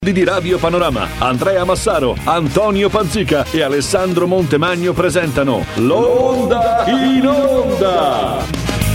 Di Radio Panorama, Andrea Massaro, Antonio Panzica e Alessandro Montemagno presentano L'Onda in Onda.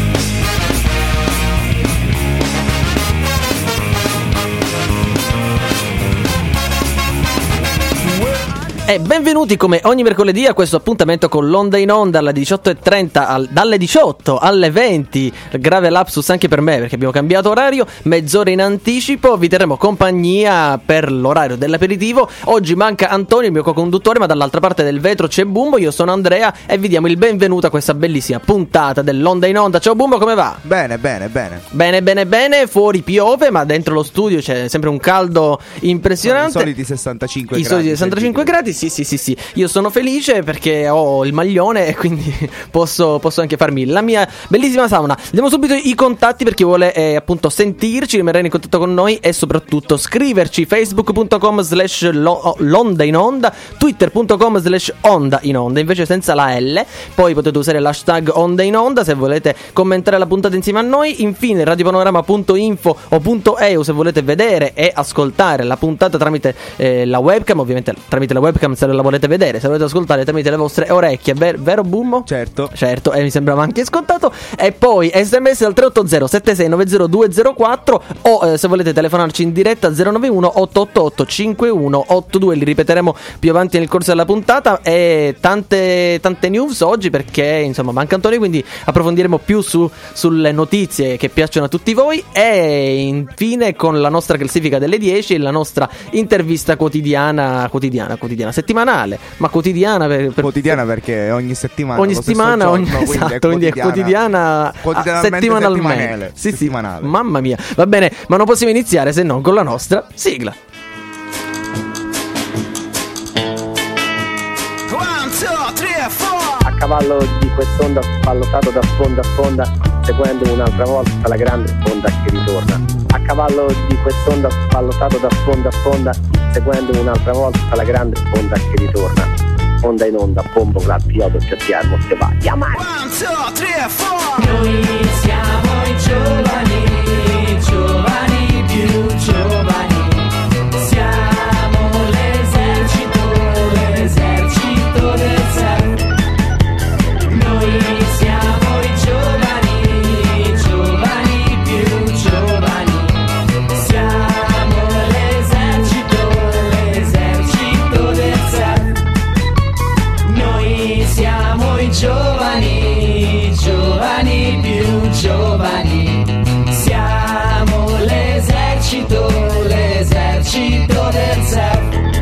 E benvenuti come ogni mercoledì a questo appuntamento con l'Onda in Onda alle 18.30, dalle 18 alle 20, grave lapsus anche per me perché abbiamo cambiato orario, mezz'ora in anticipo, vi terremo compagnia per l'orario dell'aperitivo. Oggi manca Antonio, il mio co-conduttore, ma dall'altra parte del vetro c'è Bumbo, io sono Andrea e vi diamo il benvenuto a questa bellissima puntata dell'Onda in Onda. Ciao Bumbo, come va? Bene. Bene, fuori piove ma dentro lo studio c'è sempre un caldo impressionante. I soliti 65 gradi. I soliti 65 gradi. Sì, io sono felice perché ho il maglione e quindi posso anche farmi la mia bellissima sauna. Diamo subito i contatti per chi vuole appunto sentirci, rimanere in contatto con noi e soprattutto scriverci: facebook.com/l'onda in onda, twitter.com/onda in onda, invece senza la L. Poi potete usare l'hashtag onda in onda se volete commentare la puntata insieme a noi. Infine radiopanorama.info o .eu se volete vedere e ascoltare la puntata tramite la webcam, ovviamente tramite la webcam se la volete vedere, se volete ascoltare tramite le vostre orecchie, vero Bummo? Certo, e mi sembrava anche scontato. E poi sms al 380 7690 204 o se volete telefonarci in diretta 091 888 5182, li ripeteremo più avanti nel corso della puntata. E tante news oggi perché insomma manca Antonio, quindi approfondiremo più sulle notizie che piacciono a tutti voi. E infine con la nostra classifica delle 10 e la nostra intervista quotidiana settimanale, ma quotidiana quotidiana perché ogni settimana esatto, quindi è quotidiana settimanalmente. Sì, mamma mia, va bene, ma non possiamo iniziare se non con la nostra sigla. A cavallo di quest'onda ballottato da sponda a sponda, seguendo un'altra volta la grande sponda che ritorna. A cavallo di quest'onda ballottato da sponda a sponda, seguendo un'altra volta la grande sponda che ritorna. Onda in onda, bombo, clap, chiodo, chiattiamo, se va, chiamare. 1, 2, 3, 4. Noi siamo i giovani più giovani. Siamo l'esercito del self. Noi siamo i giovani più giovani. Siamo l'esercito del self. Noi siamo i giovani più giovani. Siamo l'esercito del self.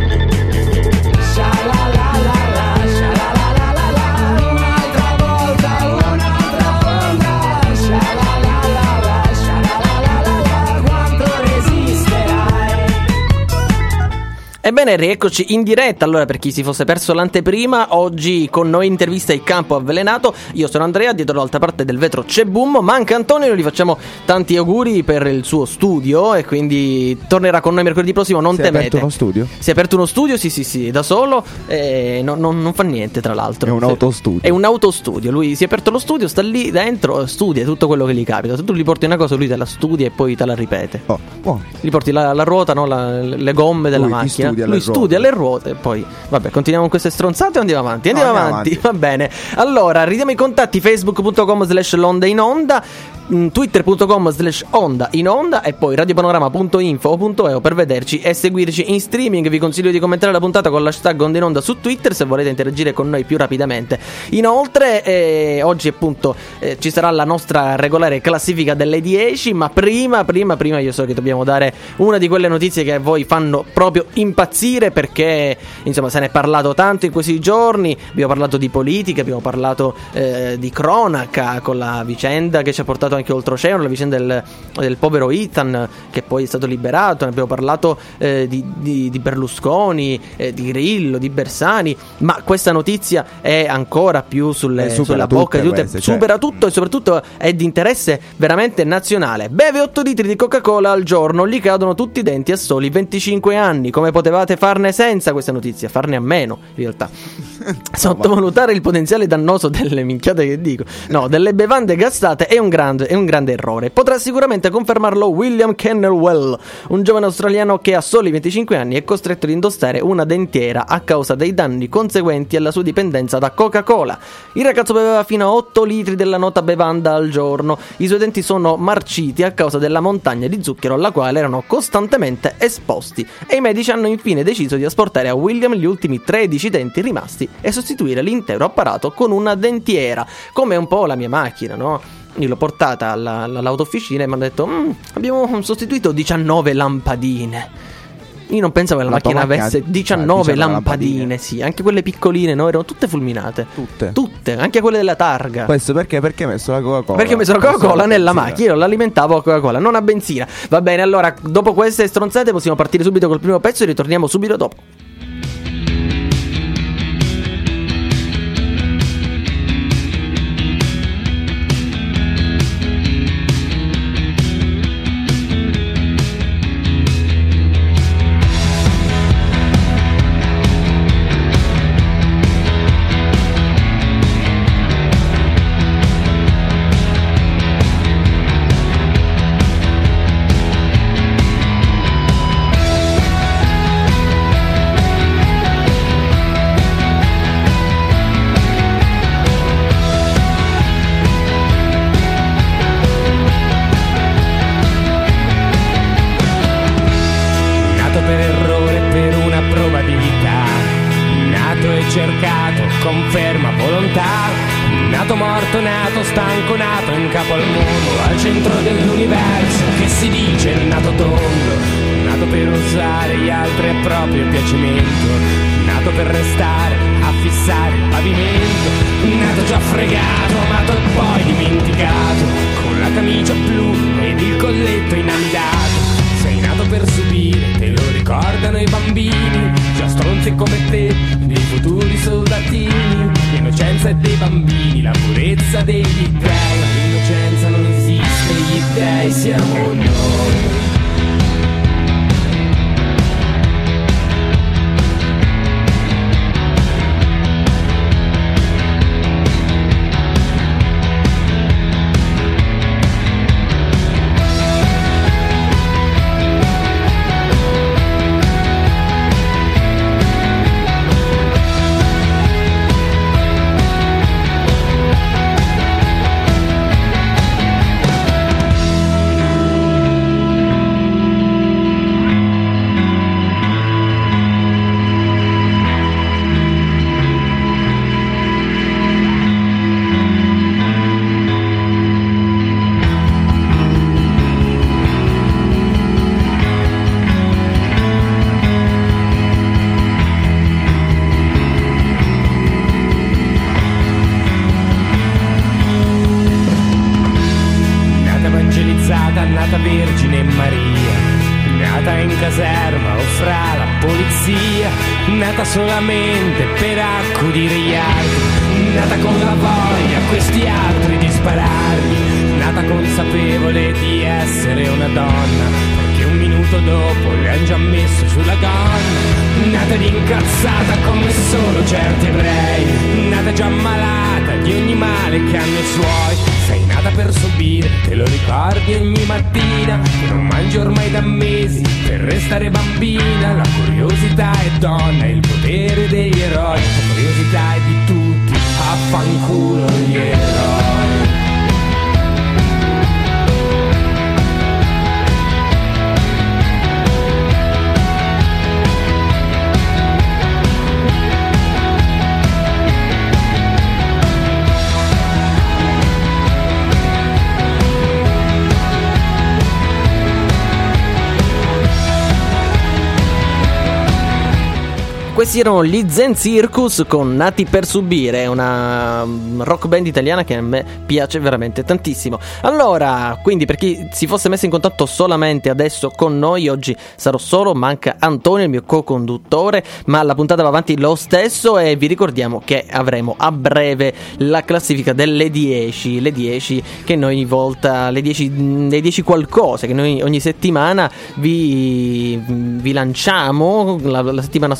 Sha-la-la-la-la, sha-la-la-la-la, un'altra volta, sha-la-la-la-la, sha-la-la-la-la, quanto resisterai? Ebbene, rieccoci in diretta. Allora, per chi si fosse perso l'anteprima, oggi con noi intervista il campo avvelenato. Io sono Andrea, dietro l'altra parte del vetro c'è Bummo, manca Antonio, noi gli facciamo tanti auguri per il suo studio e quindi tornerà con noi mercoledì prossimo, non temete. Si è aperto uno studio? Si è aperto uno studio, sì, da solo, non fa niente tra l'altro. È un autostudio. È un autostudio, lui si è aperto lo studio, sta lì dentro, studia tutto quello che gli capita. Se tu gli porti una cosa lui te la studia e poi te la ripete. Gli porti la ruota, no? Le gomme della macchina. Lui studia le ruote e poi vabbè, continuiamo con queste stronzate o andiamo avanti? Andiamo avanti, va bene. Allora, ridiamo i contatti: facebook.com/l'onda in onda, twitter.com/onda in onda e poi radiopanorama.info o .eu per vederci e seguirci in streaming. Vi consiglio di commentare la puntata con l'hashtag onda in onda su Twitter se volete interagire con noi più rapidamente. Inoltre oggi appunto ci sarà la nostra regolare classifica delle 10, ma prima io so che dobbiamo dare una di quelle notizie che a voi fanno proprio impazzire, perché insomma se ne è parlato tanto in questi giorni. Abbiamo parlato di politica, abbiamo parlato di cronaca con la vicenda che ci ha portato anche oltreoceano, la vicenda del povero Ethan che poi è stato liberato. Ne abbiamo parlato di Berlusconi, di Grillo, di Bersani, ma questa notizia è ancora più sulla bocca di tutte, supera tutto e soprattutto è di interesse veramente nazionale. Beve 8 litri di Coca-Cola al giorno, gli cadono tutti i denti a soli 25 anni. Come potevate farne senza questa notizia? Farne a meno, in realtà. Sottovalutare il potenziale dannoso delle minchiate che dico. No, delle bevande gassate è un grande grande errore. Potrà sicuramente confermarlo William Kennelwell, un giovane australiano che a soli 25 anni è costretto ad indossare una dentiera a causa dei danni conseguenti alla sua dipendenza da Coca-Cola. Il ragazzo beveva fino a 8 litri della nota bevanda al giorno. I suoi denti sono marciti a causa della montagna di zucchero alla quale erano costantemente esposti, e i medici hanno infine deciso di asportare a William gli ultimi 13 denti rimasti e sostituire l'intero apparato con una dentiera, come un po' la mia macchina, no? Io l'ho portata all'autofficina e mi hanno detto abbiamo sostituito 19 lampadine. Io non pensavo che la macchina avesse 19 lampadine, sì, anche quelle piccoline, no? Erano tutte fulminate. Tutte, anche quelle della targa. Questo perché hai messo la Coca-Cola? Perché ho messo la Coca-Cola nella macchina, io l'alimentavo a Coca-Cola, non a benzina. Va bene, allora, dopo queste stronzate possiamo partire subito col primo pezzo e ritorniamo subito dopo. Solamente per accudire gli altri, nata con la voglia a questi altri di sparargli, nata consapevole di essere una donna, perché un minuto dopo le han già messo sulla gonna, nata ed incazzata come solo certi ebrei, nata già malata di ogni male che hanno i suoi. Sei nata per subire, te lo ricordi ogni mattina, che non mangi ormai da mesi per restare bambina. La curiosità è donna, il potere degli eroi, la curiosità è di tutti, affanculo gli eroi. Questi erano gli Zen Circus con Nati per subire, una rock band italiana che a me piace veramente tantissimo. Allora, quindi per chi si fosse messo in contatto solamente adesso con noi, oggi sarò solo, manca Antonio, il mio co-conduttore, ma la puntata va avanti lo stesso e vi ricordiamo che avremo a breve la classifica delle 10, le 10 che noi volta, le 10 qualcosa che noi ogni settimana vi lanciamo. La settimana scorsa quali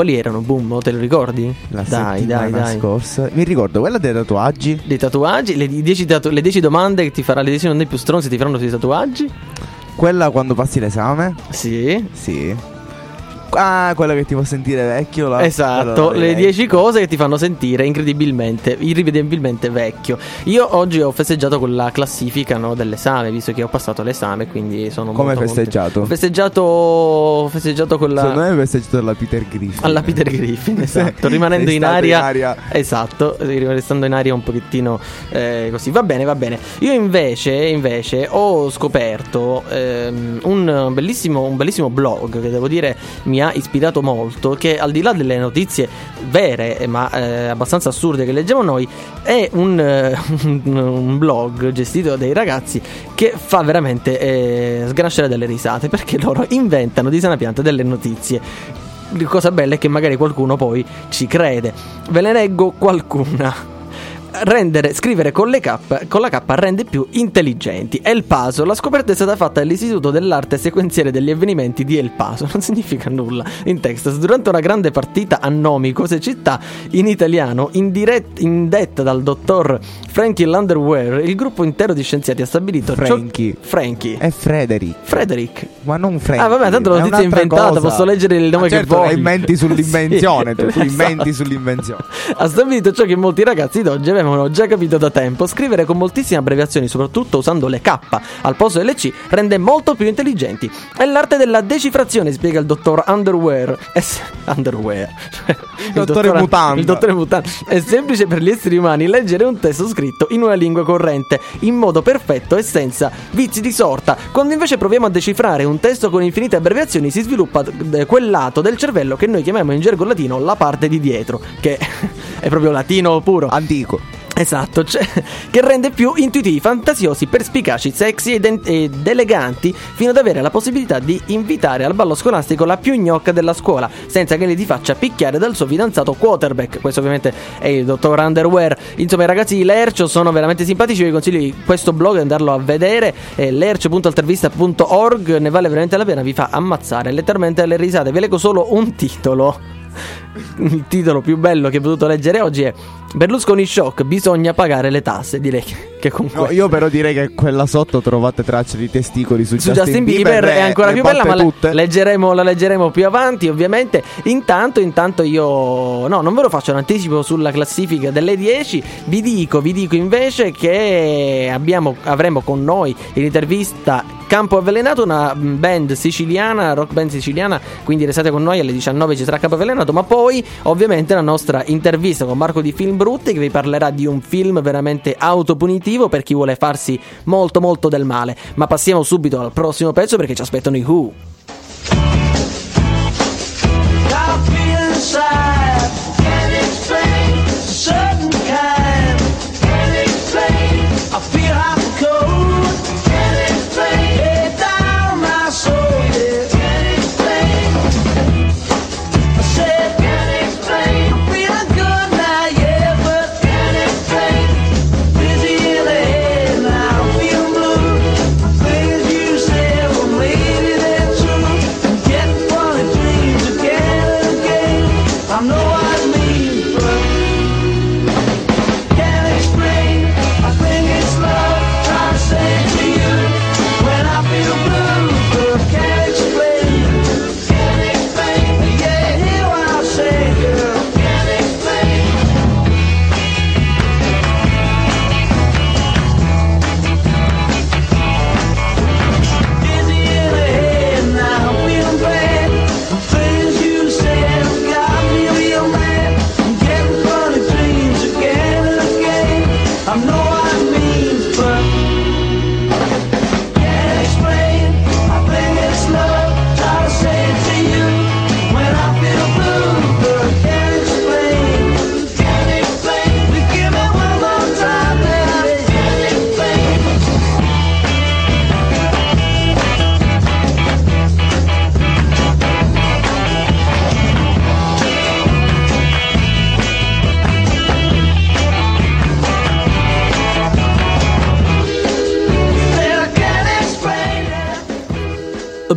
quali erano? Boom, te lo ricordi? La Dai. settimana scorsa. Mi ricordo quella dei tatuaggi. Dei tatuaggi, le 10 domande che ti farà, le 10 domande più stronze ti faranno sui tatuaggi. Quella quando passi l'esame. Sì. Ah, quella che ti fa sentire vecchio là. Esatto, le 10 cose che ti fanno sentire irrivedibilmente vecchio. Io oggi ho festeggiato con la classifica, no, dell'esame, visto che ho passato l'esame, quindi sono Come molto hai festeggiato? Ho festeggiato con la... Secondo me hai festeggiato alla Peter Griffin. Alla Peter Griffin, esatto. Rimanendo in aria. Esatto, restando in aria un pochettino così. Va bene. Io invece ho scoperto un bellissimo blog che devo dire mi ha ispirato molto, che al di là delle notizie vere ma abbastanza assurde che leggiamo noi, è un blog gestito dai ragazzi che fa veramente sganasciare delle risate, perché loro inventano di sana pianta delle notizie. La cosa bella è che magari qualcuno poi ci crede. Ve ne leggo qualcuna. Scrivere con la K rende più intelligenti. El Paso, la scoperta è stata fatta all'Istituto dell'Arte Sequenziale degli Avvenimenti di El Paso. Non significa nulla. In Texas, durante una grande partita a Nomicos, città in italiano, indetta dal dottor Frankie Landwehr, il gruppo intero di scienziati ha stabilito Frankie è Frederick, ma non Frankie. Ah vabbè, tanto la notizia è inventata, cosa. Posso leggere il nome certo, che voglio. Inventi sull'invenzione. Sì, tu inventi sull'invenzione. Ha stabilito ciò che molti ragazzi d'oggi avevano già capito da tempo: scrivere con moltissime abbreviazioni, soprattutto usando le K al posto delle C, rende molto più intelligenti. È l'arte della decifrazione, spiega il dottor Underwear. Il dottore Mutanda. È semplice per gli esseri umani leggere un testo scritto in una lingua corrente in modo perfetto e senza vizi di sorta. Quando invece proviamo a decifrare un testo con infinite abbreviazioni, si sviluppa quel lato del cervello che noi chiamiamo in gergo latino la parte di dietro, che è proprio latino puro, antico. Esatto, che rende più intuitivi, fantasiosi, perspicaci, sexy ed eleganti, fino ad avere la possibilità di invitare al ballo scolastico la più gnocca della scuola, senza che lei ti faccia picchiare dal suo fidanzato quarterback. Questo ovviamente è il dottor Underwear. Insomma, i ragazzi di Lercio sono veramente simpatici. Vi consiglio di questo blog di andarlo a vedere, lercio.altervista.org. ne vale veramente la pena, vi fa ammazzare letteralmente alle risate. Vi leggo solo un titolo. Il titolo più bello che ho potuto leggere oggi è Berlusconi shock, bisogna pagare le tasse. Direi che comunque io però direi che quella sotto trovate tracce di testicoli su Justin Bieber è ancora più bella, ma la leggeremo più avanti, ovviamente. Intanto io non ve lo faccio un anticipo sulla classifica delle 10. Vi dico invece che avremo con noi in intervista Campo Avvelenato, una band siciliana, rock band siciliana, quindi restate con noi alle 19 ci sarà Campo Avvelenato, ma poi ovviamente la nostra intervista con Marco di Film Brutti, che vi parlerà di un film veramente autopunitivo per chi vuole farsi molto molto del male. Ma passiamo subito al prossimo pezzo, perché ci aspettano i Who. Get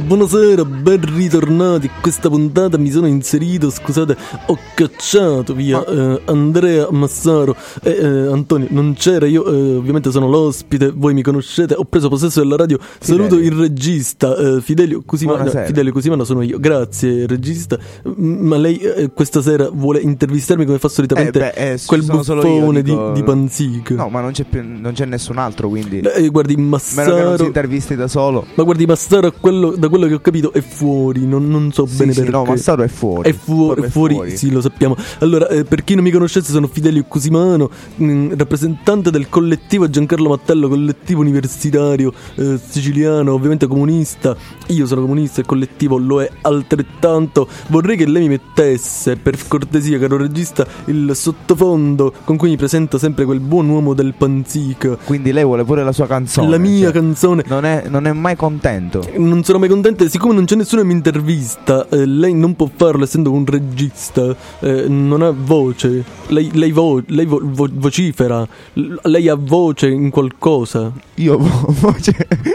Buonasera, ben ritornati. Questa puntata mi sono inserito, scusate, ho cacciato via Andrea Massaro e Antonio non c'era. Io ovviamente sono l'ospite, voi mi conoscete, ho preso possesso della radio. Saluto il regista Fidelio Cusimano. Fidelio Cusimano sono io, grazie regista. Ma lei questa sera vuole intervistarmi come fa solitamente quel buffone di Panzica? No, ma non c'è nessun altro, quindi guardi Massaro, meno che non si intervisti da solo. Ma guardi Massaro, da quello che ho capito è fuori, non so bene perché. No, Massaro è fuori. È fuori, sì, lo sappiamo. Allora, per chi non mi conoscesse, sono Fidelio Cusimano, rappresentante del collettivo Giancarlo Mattello, collettivo universitario siciliano, ovviamente comunista. Io sono comunista, il collettivo lo è altrettanto. Vorrei che lei mi mettesse, per cortesia, caro regista, il sottofondo con cui mi presenta sempre quel buon uomo del Panzica. Quindi lei vuole pure la sua canzone. La mia canzone. Non è mai contento. Non sono mai contento. Siccome non c'è nessuno che mi intervista, lei non può farlo essendo un regista. Non ha voce. Lei vocifera. Lei ha voce in qualcosa. Io voce.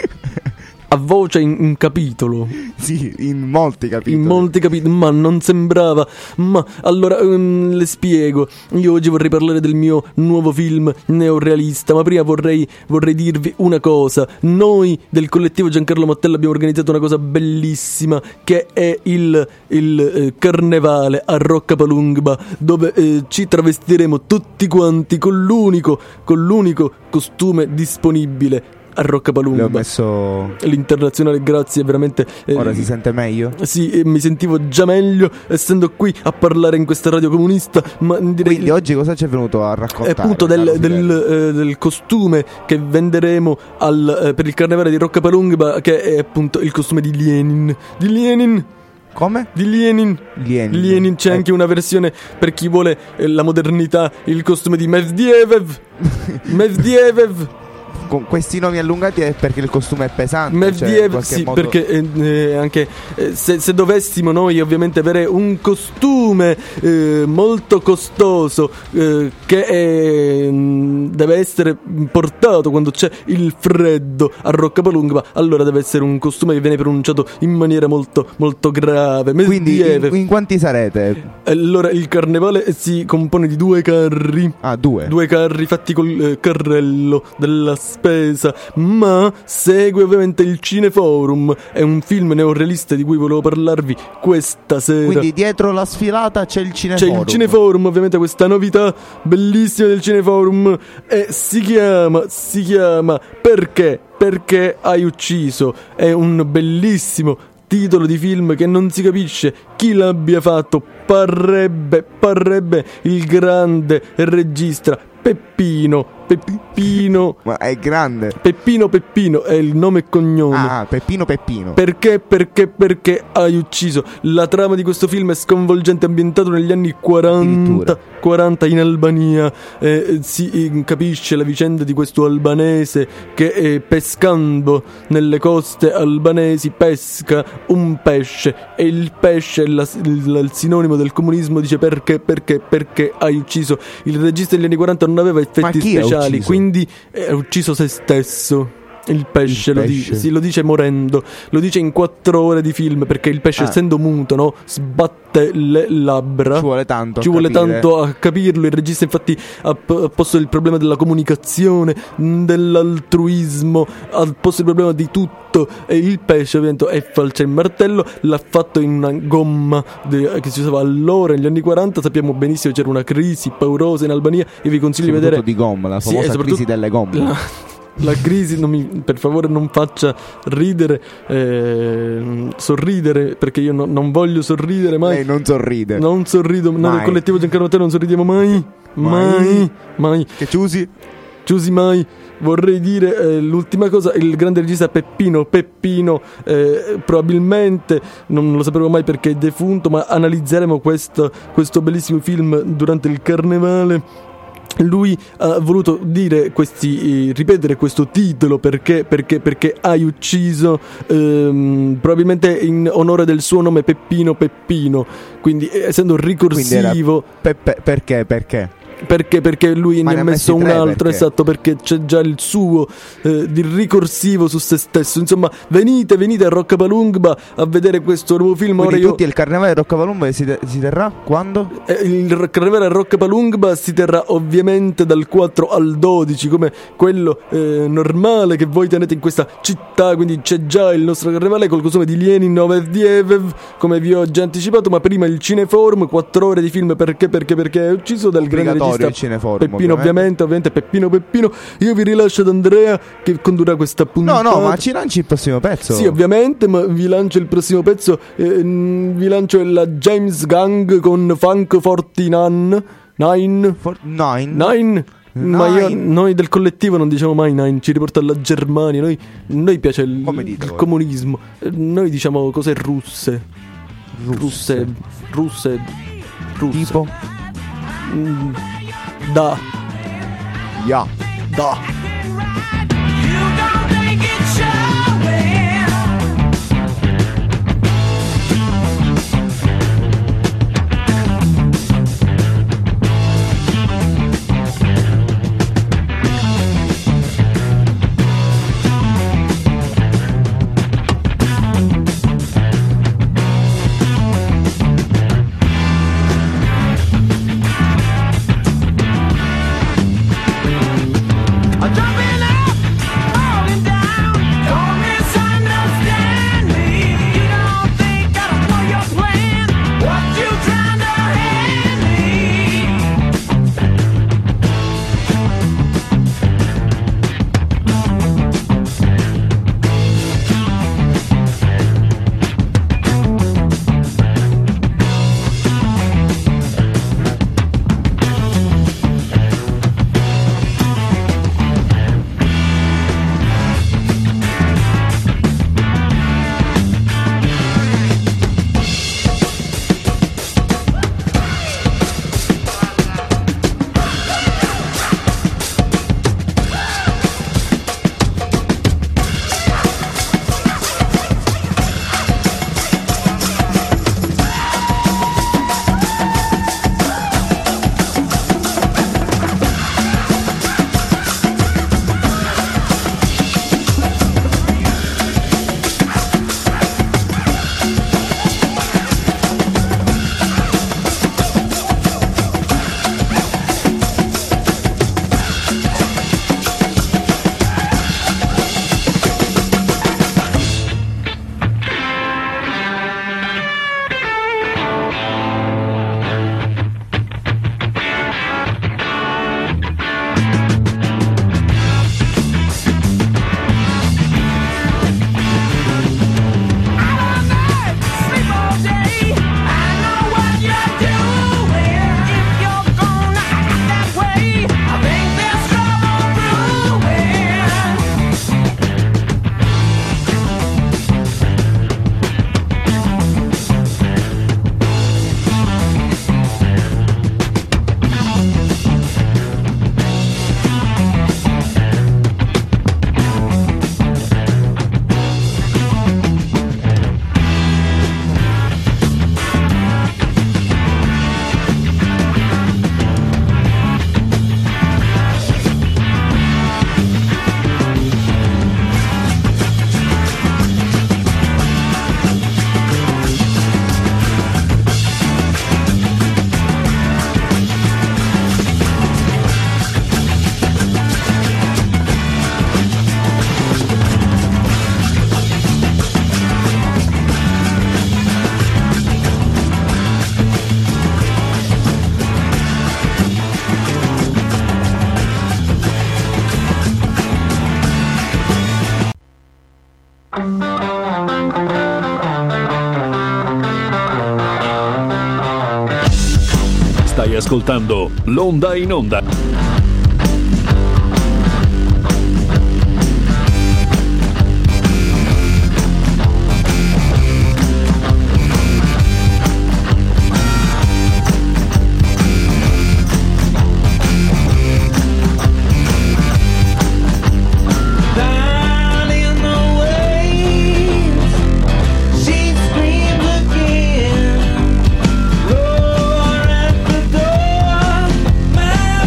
Ha voce in capitolo. Sì, in molti capitoli. In molti capitoli, ma non sembrava. Ma allora le spiego. Io oggi vorrei parlare del mio nuovo film neorealista. Ma prima vorrei dirvi una cosa. Noi del collettivo Giancarlo Mattello abbiamo organizzato una cosa bellissima, che è il carnevale a Roccapalungba, dove ci travestiremo tutti quanti con l'unico costume disponibile a Roccapalungba. Le ho messo l'internazionale, grazie, veramente. Ora si sente meglio? Sì, mi sentivo già meglio essendo qui a parlare in questa radio comunista. Ma direi, quindi oggi cosa ci è venuto a raccontare? Appunto del costume che venderemo per il carnevale di Roccapalungba, che è appunto il costume di Lenin. Come? Di Lenin. C'è anche una versione per chi vuole la modernità, il costume di Medvedev. Con questi nomi allungati è perché il costume è pesante. Medvedev, sì, modo... perché anche se dovessimo noi ovviamente avere un costume molto costoso che deve essere portato quando c'è il freddo a Roccapalungba, allora deve essere un costume che viene pronunciato in maniera molto molto grave. Medvedev. Quindi in quanti sarete? Allora il carnevale si compone di 2 carri. Ah, 2? 2 carri fatti col carrello della spesa, ma segue ovviamente il Cineforum. È un film neorealista di cui volevo parlarvi questa sera. Quindi dietro la sfilata c'è il Cineforum. C'è il Cineforum, ovviamente, questa novità bellissima del Cineforum. E si chiama Perché hai ucciso. È un bellissimo titolo di film che non si capisce chi l'abbia fatto. Parrebbe il grande regista Peppino. Ma è grande. Peppino è il nome e cognome. Ah, Peppino. Perché hai ucciso. La trama di questo film è sconvolgente, ambientato negli anni 40 in Albania. Si capisce la vicenda di questo albanese che pescando nelle coste albanesi pesca un pesce, e il pesce è il sinonimo del comunismo. Dice perché hai ucciso. Il regista degli anni 40 non aveva effetti speciali, quindi ha ucciso se stesso. Il pesce. Lo dice morendo, lo dice in 4 ore di film, perché il pesce, essendo muto, no, sbatte le labbra. Ci vuole tanto a capirlo. Il regista infatti ha posto il problema della comunicazione, dell'altruismo, ha posto il problema di tutto. E il pesce ovviamente è falce. Il martello l'ha fatto in una gomma che si usava allora negli anni 40. Sappiamo benissimo che c'era una crisi paurosa in Albania. Io vi consiglio di vedere di gomma, la famosa crisi delle gomme. La crisi, per favore non faccia ridere, sorridere, perché io non voglio sorridere mai. Lei non sorride. Non sorrido, noi del collettivo Giancarlo Mattello non sorridiamo mai. Che ciusi mai. Vorrei dire l'ultima cosa, il grande regista Peppino probabilmente non lo sapremo mai perché è defunto, ma analizzeremo questo bellissimo film durante il carnevale. Lui ha voluto ripetere questo titolo perché hai ucciso, probabilmente in onore del suo nome Peppino, quindi essendo ricorsivo. Perché? Perché lui Ma ne ha messo un altro, esatto, perché c'è già il suo di ricorsivo su se stesso. Insomma, venite a Roccapalumba a vedere questo nuovo film. Quindi Ora tutti il carnevale a Roccapalumba si terrà quando? il carnevale a Roccapalumba si terrà ovviamente dal 4 al 12, come quello normale che voi tenete in questa città. Quindi c'è già il nostro carnevale col costume di Lenin Overdiev, come vi ho già anticipato, ma prima il Cineforum, 4 ore di film perché è ucciso dal grande regista il Cineforum, Peppino, ovviamente Peppino. Io vi rilascio ad Andrea che condurrà questa puntata. No, ma ci lanci il prossimo pezzo? Sì, ovviamente, ma vi lancio il prossimo pezzo. Vi lancio la James Gang con Funk 49. Noi del collettivo non diciamo mai Nine, ci riporta alla Germania. Noi piace il comunismo. Noi diciamo cose russe. Tipo? Da. Stai ascoltando L'Onda in Onda. Man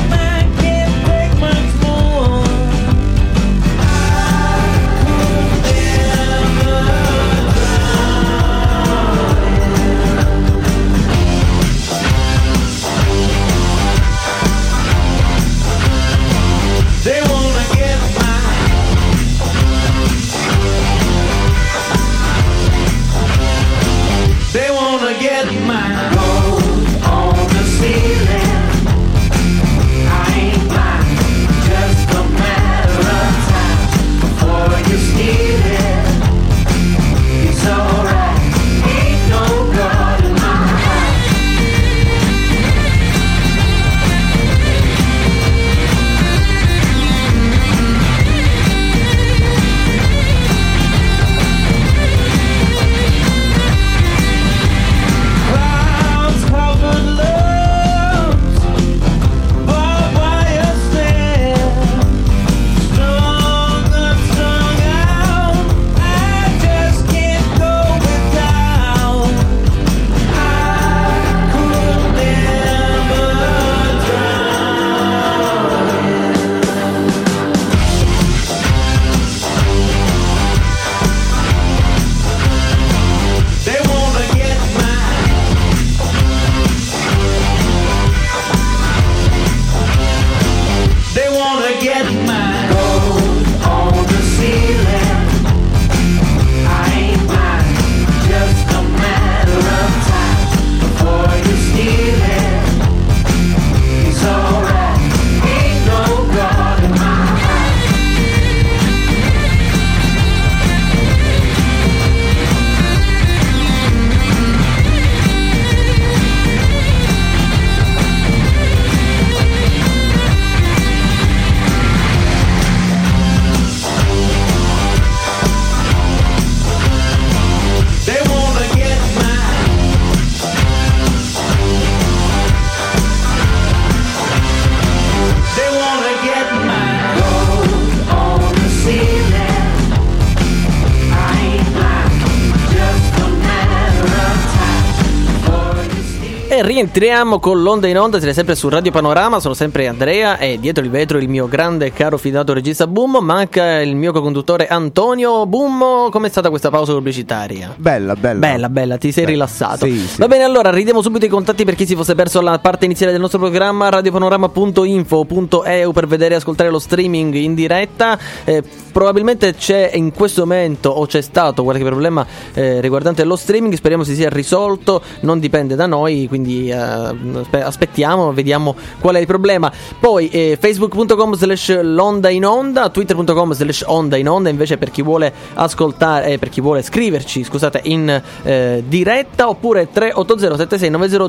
E rientriamo con l'onda in onda, siete sempre su Radio Panorama, sono sempre Andrea e dietro il vetro il mio grande e caro fidato regista Bummo, manca il mio co-conduttore Antonio. Bummo, com'è stata questa pausa pubblicitaria? Bella, ti sei rilassato. Sì. Va bene, allora ridiamo subito i contatti per chi si fosse perso la parte iniziale del nostro programma, radiopanorama.info.eu per vedere e ascoltare lo streaming in diretta. Probabilmente c'è in questo momento o c'è stato qualche problema riguardante lo streaming, speriamo si sia risolto, non dipende da noi, quindi aspettiamo, vediamo qual è il problema. Poi facebook.com/l'onda in onda, twitter.com/onda in onda invece per chi vuole ascoltare, per chi vuole scriverci, scusate, in diretta, oppure 380 76 90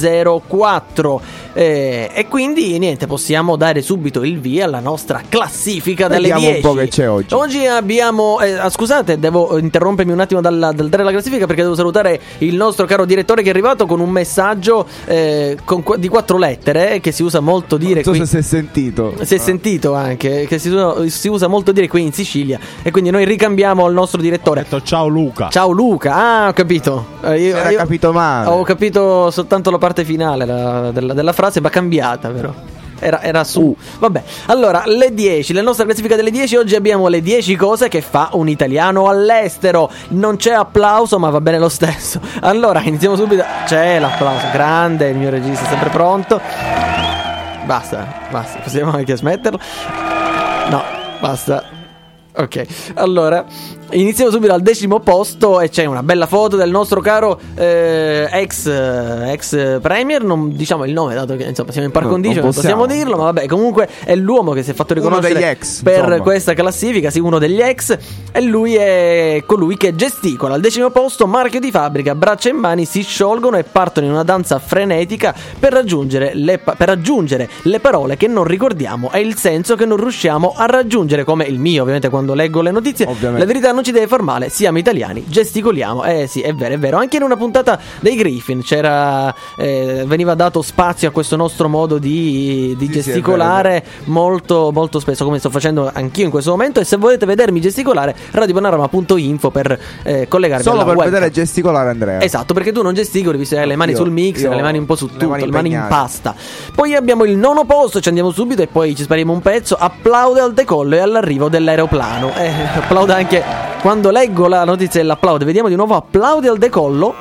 204. E quindi niente, possiamo dare subito il via alla nostra classifica delle 10. Vediamo un po' che c'è oggi. Oggi abbiamo scusate, devo interrompermi un attimo dal dare la classifica perché devo salutare il nostro caro direttore che è arrivato con un messaggio di 4 lettere che si usa molto dire. Non so se si è sentito. Si è sentito anche che si usa molto dire qui in Sicilia, e quindi noi ricambiamo al nostro direttore. Ho detto ciao Luca. Ciao Luca. Ho capito. Io capito male. Ho capito soltanto la parte finale della frase, ma cambiata però. Era su. Vabbè, allora le 10, la nostra classifica delle 10. Oggi abbiamo le 10 cose che fa un italiano all'estero. Non c'è applauso, ma va bene lo stesso. Allora iniziamo subito. C'è l'applauso, grande, il mio regista è sempre pronto. Basta, possiamo anche smetterlo. No, basta. Ok, allora iniziamo subito al 10° posto e c'è una bella foto del nostro caro ex premier, non diciamo il nome dato che insomma siamo in par condicio, non possiamo dirlo, ma vabbè, comunque è l'uomo che si è fatto riconoscere uno degli ex, per insomma, questa classifica, sì, uno degli ex, e lui è colui che gesticola. Al 10° posto, marchio di fabbrica, braccia e mani si sciolgono e partono in una danza frenetica per raggiungere le parole che non ricordiamo e il senso che non riusciamo a raggiungere, come il mio ovviamente quando leggo le notizie. Ovviamente. La verità non ci deve far male, siamo italiani, gesticoliamo. Sì, è vero. Anche in una puntata dei Griffin veniva dato spazio a questo nostro modo di gesticolare, molto, molto spesso, come sto facendo anch'io in questo momento. E se volete vedermi gesticolare, radiopanorama.info per collegarvi solo alla per webcam. vedere gesticolare Andrea. Esatto, perché tu non gesticoli, visto che hai le mani sul mixer, le mani un po' su tutto, le mani in impegnate. pasta. Poi abbiamo il 9° posto, ci andiamo subito e poi ci spariamo un pezzo. Applaude al decollo e all'arrivo dell'aeroplano. Applaude anche quando leggo la notizia dell'applaude. Vediamo di nuovo. Applaude al decollo.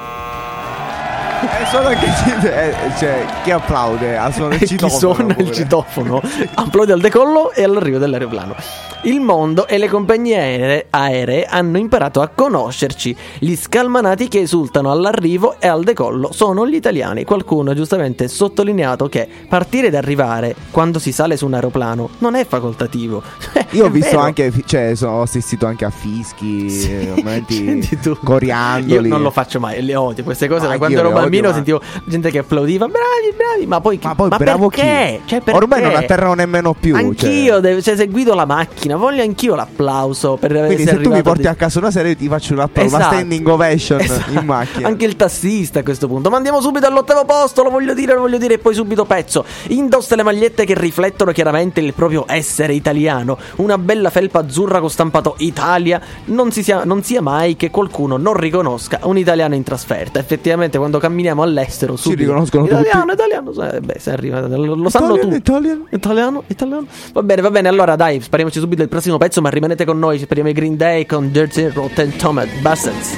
Solo che chi applaude a suono il citofono. Chi suona il citofono applaude al decollo e all'arrivo dell'aeroplano. Il mondo e le compagnie aeree hanno imparato a conoscerci. Gli scalmanati che esultano all'arrivo e al decollo sono gli italiani. Qualcuno ha giustamente sottolineato che partire ed arrivare quando si sale su un aeroplano non è facoltativo. Io ho visto anche, ho assistito anche a fischi, momenti coriandoli. Io non lo faccio mai, le odio queste cose. Da quando io ero le bambino odio, sentivo gente che applaudiva, bravi, ma poi bravo perché? chi? Cioè, perché? Ormai non atterrano nemmeno più. Anch'io, se guido la macchina voglio anch'io l'applauso per quindi se tu mi porti a casa una sera io ti faccio un applauso, esatto, una standing ovation in macchina. Anche il tassista a questo punto. Ma andiamo subito all'8° posto, lo voglio dire e poi subito pezzo. Indossa le magliette che riflettono chiaramente il proprio essere italiano. Una bella felpa azzurra con stampato Italia. Non sia mai che qualcuno non riconosca un italiano in trasferta. Effettivamente quando camminiamo all'estero si riconoscono italiano, tutti. se arriva, lo sanno tutti. Italiano. Va bene, allora dai, spariamoci subito il prossimo pezzo, ma rimanete con noi, speriamo i Green Day con Dirty Rotten Tomato Bastards.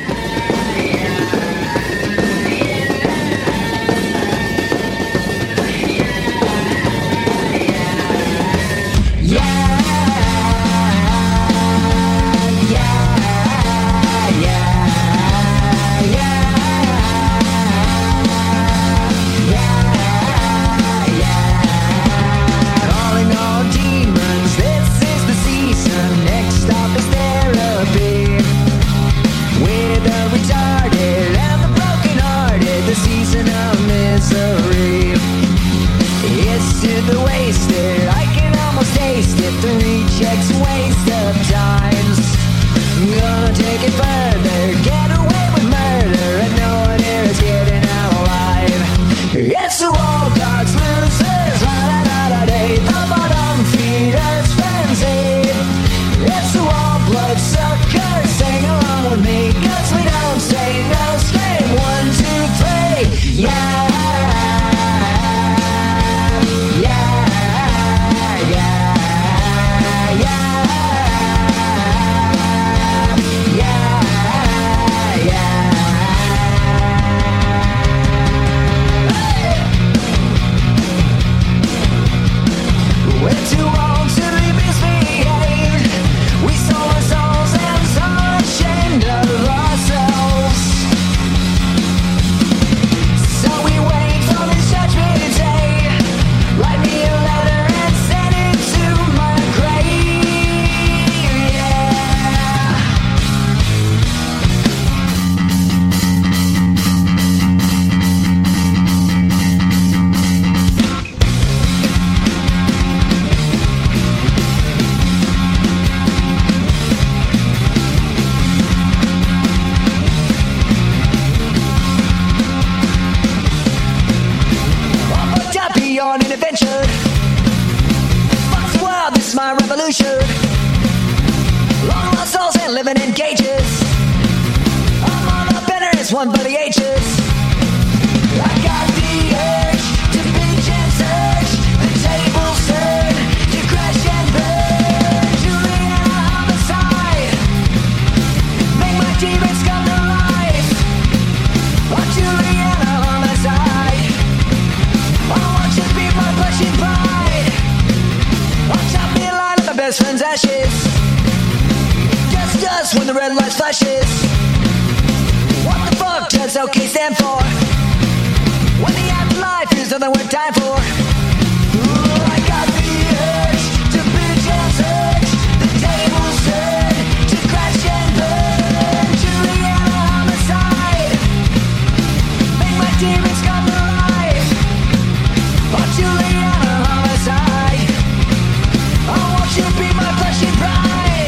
Yeah. been adventured. Fuck the world, this is my revolution. Long lost souls and living in cages. I'm on the benders, one for the H's. I got the urge to binge and search. The tables turn to crash and burn. Juliana homicide. Make my demons come to life. Oh, Juliana homicide. I want you to be my blushing pride. I'll chop me alive with my best friend's ashes. Just us when the red light flashes. What the fuck does OK stand for? When the afterlife is nothing worth time for. Ooh, I got the urge to bitch and search. The tables turn to crash and burn. Juliana homicide. Make my demons come to life. Oh, Juliana homicide. I want you to be my flesh and pride.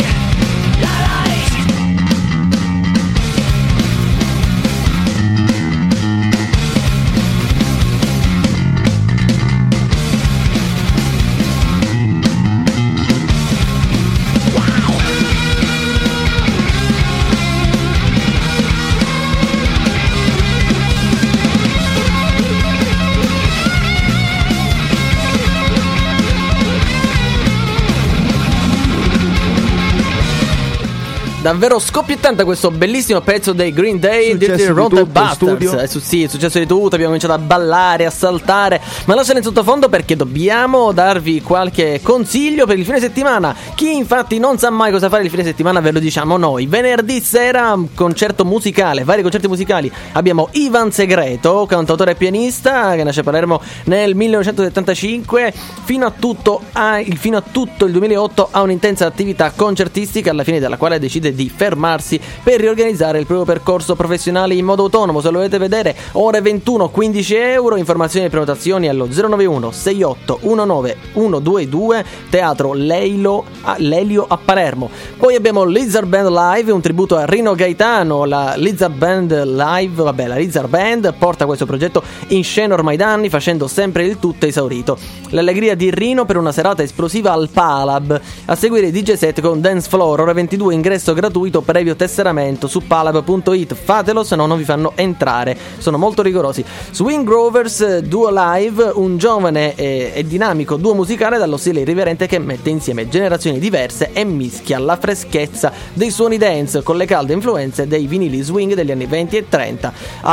Davvero scoppiettante questo bellissimo pezzo dei Green Day, Dirty Rotten Bastards. Sì, è successo di tutto, abbiamo cominciato a ballare, a saltare, ma lasciate in sottofondo perché dobbiamo darvi qualche consiglio per il fine settimana. Chi infatti non sa mai cosa fare il fine settimana ve lo diciamo noi. Venerdì sera concerto musicale, vari concerti musicali. Abbiamo Ivan Segreto, cantautore e pianista che nasce a Palermo nel 1975, fino a tutto il 2008 ha un'intensa attività concertistica, alla fine della quale decide di fermarsi per riorganizzare il proprio percorso professionale in modo autonomo. Se lo volete vedere, ore 21, 15 euro. Informazioni e prenotazioni allo 091 68 19 122, Teatro Lelio a Palermo. Poi abbiamo Lizard Band Live, un tributo a Rino Gaetano. La Lizard Band Live, la Lizard Band porta questo progetto in scena ormai da anni, facendo sempre il tutto esaurito. L'allegria di Rino per una serata esplosiva al Palab. A seguire DJ set con Dance Floor, ore 22, ingresso gratuito previo tesseramento su palab.it. Fatelo, se no non vi fanno entrare, sono molto rigorosi. Swing Rovers Duo Live, un giovane e dinamico duo musicale dallo stile irriverente che mette insieme generazioni diverse e mischia la freschezza dei suoni dance con le calde influenze dei vinili swing degli anni 20 e 30.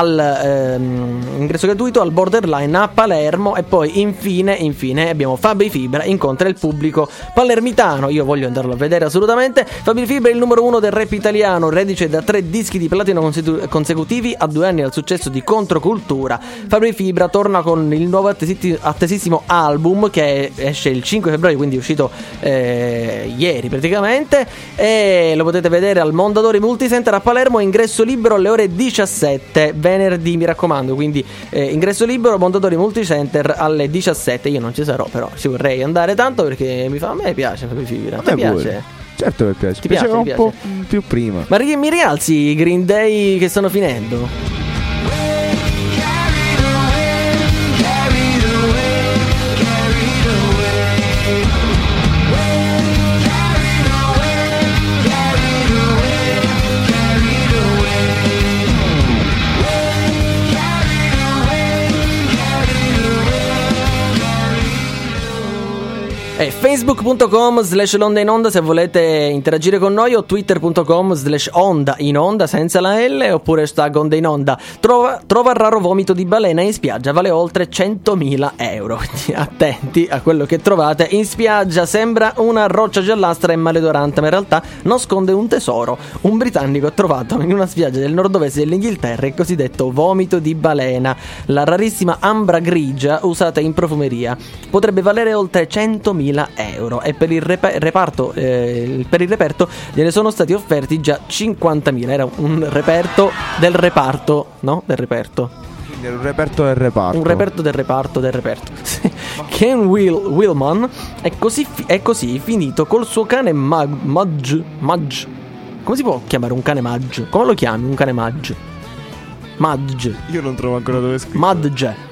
Ingresso gratuito al Borderline a Palermo. E poi infine abbiamo Fabri Fibra incontra il pubblico palermitano. Io voglio andarlo a vedere assolutamente. Fabri Fibra è il numero uno del rap italiano, reduce da 3 dischi di platino consecutivi a 2 anni dal successo di Controcultura. Fabri Fibra torna con il nuovo attesissimo album che esce il 5 febbraio, quindi è uscito ieri praticamente, e lo potete vedere al Mondadori Multicenter a Palermo. Ingresso libero alle ore 17 venerdì, mi raccomando, quindi ingresso libero Mondadori Multicenter alle 17. Io non ci sarò, però ci vorrei andare tanto perché a me piace Fabri Fibra. A te piace? Certo che piace. Ti piaceva un po' più prima. Ma mi rialzi i Green Day che stanno finendo? Facebook.com/L'Onda in Onda se volete interagire con noi, o Twitter.com/Onda in Onda senza la L, oppure hashtag Onda in Onda. Trova raro vomito di balena in spiaggia, vale oltre 100.000 euro. Quindi attenti a quello che trovate in spiaggia. Sembra una roccia giallastra e maleodorante, ma in realtà nasconde un tesoro. Un britannico ha trovato in una spiaggia del nord-ovest dell'Inghilterra il cosiddetto vomito di balena, la rarissima ambra grigia usata in profumeria. Potrebbe valere oltre 100.000 euro, e per il reparto gliene sono stati offerti già 50.000. Era un reperto del reparto, no? Del reperto. Quindi un reperto del reparto. Un reperto del reparto. Ken Willman è così finito col suo cane Mudge. Come si può chiamare un cane Mudge? Come lo chiami un cane Mudge? Mudge. Io non trovo ancora dove scrivere. Mudge.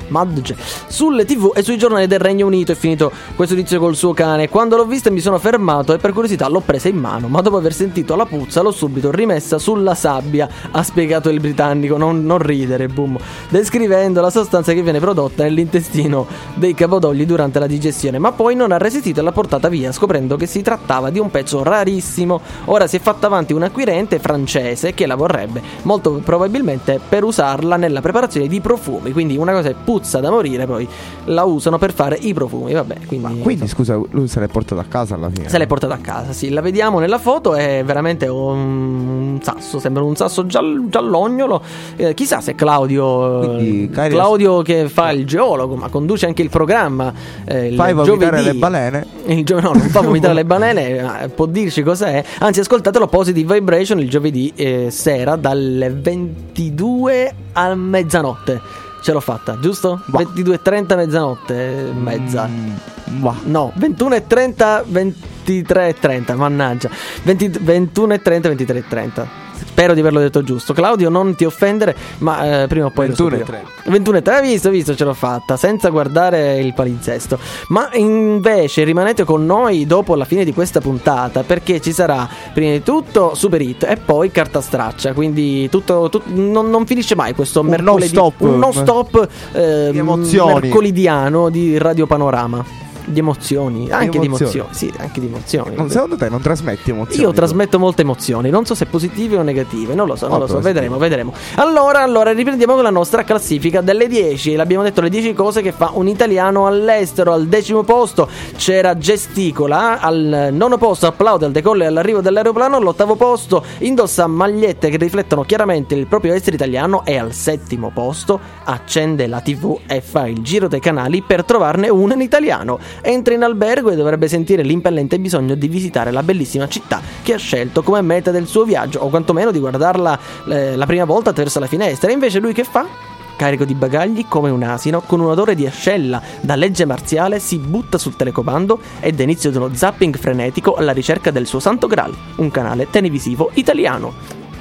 Madge, sulle TV e sui giornali del Regno Unito. È finito questo tizio col suo cane. Quando l'ho vista mi sono fermato e per curiosità l'ho presa in mano, ma dopo aver sentito la puzza l'ho subito rimessa sulla sabbia, ha spiegato il britannico. Non ridere, boom, descrivendo la sostanza che viene prodotta nell'intestino dei capodogli durante la digestione, ma poi non ha resistito e l'ha portata via, scoprendo che si trattava di un pezzo rarissimo. Ora si è fatta avanti un acquirente francese che la vorrebbe, molto probabilmente per usarla nella preparazione di profumi. Quindi una cosa è puzza da morire, poi la usano per fare i profumi, vabbè. Quindi scusa, lui se l'è portata a casa alla fine? Se l'è portata a casa, sì, la vediamo nella foto, è veramente un sasso, sembra un sasso giallognolo. Chissà se Claudio che fa il geologo, ma conduce anche il programma, fai vomitare le balene. No, non fa vomitare le balene, può dirci cos'è. Anzi, ascoltatelo, Positive Vibration, il giovedì sera dalle 22 a mezzanotte. Ce l'ho fatta, giusto? 22:30 mezzanotte mezza. No, 21:30 23:30, mannaggia. 21:30 23:30. Spero di averlo detto giusto. Claudio, non ti offendere, ma prima o poi 21:30. Hai visto, ce l'ho fatta senza guardare il palinsesto. Ma invece rimanete con noi dopo la fine di questa puntata, perché ci sarà prima di tutto Super Hit e poi Carta Straccia. Quindi tutto non finisce mai questo mercoledì. Un non stop mercolidiano di Radio Panorama. Di emozioni, anche di emozioni. Sì, anche di emozioni. Secondo te non trasmetti emozioni? Io trasmetto molte emozioni, non so se positive o negative, non lo so, vedremo. Allora, riprendiamo con la nostra classifica delle 10. L'abbiamo detto, le 10 cose che fa un italiano all'estero. Al 10° posto c'era Gesticola, al 9° posto applaude al decollo e all'arrivo dell'aeroplano, all'8° posto indossa magliette che riflettono chiaramente il proprio essere italiano e al 7° posto accende la TV e fa il giro dei canali per trovarne uno in italiano. Entra in albergo e dovrebbe sentire l'impellente bisogno di visitare la bellissima città che ha scelto come meta del suo viaggio, o quantomeno di guardarla la prima volta attraverso la finestra. E invece lui che fa? Carico di bagagli come un asino, con un odore di ascella da legge marziale, si butta sul telecomando ed è inizio di uno zapping frenetico alla ricerca del suo santo graal, un canale televisivo italiano.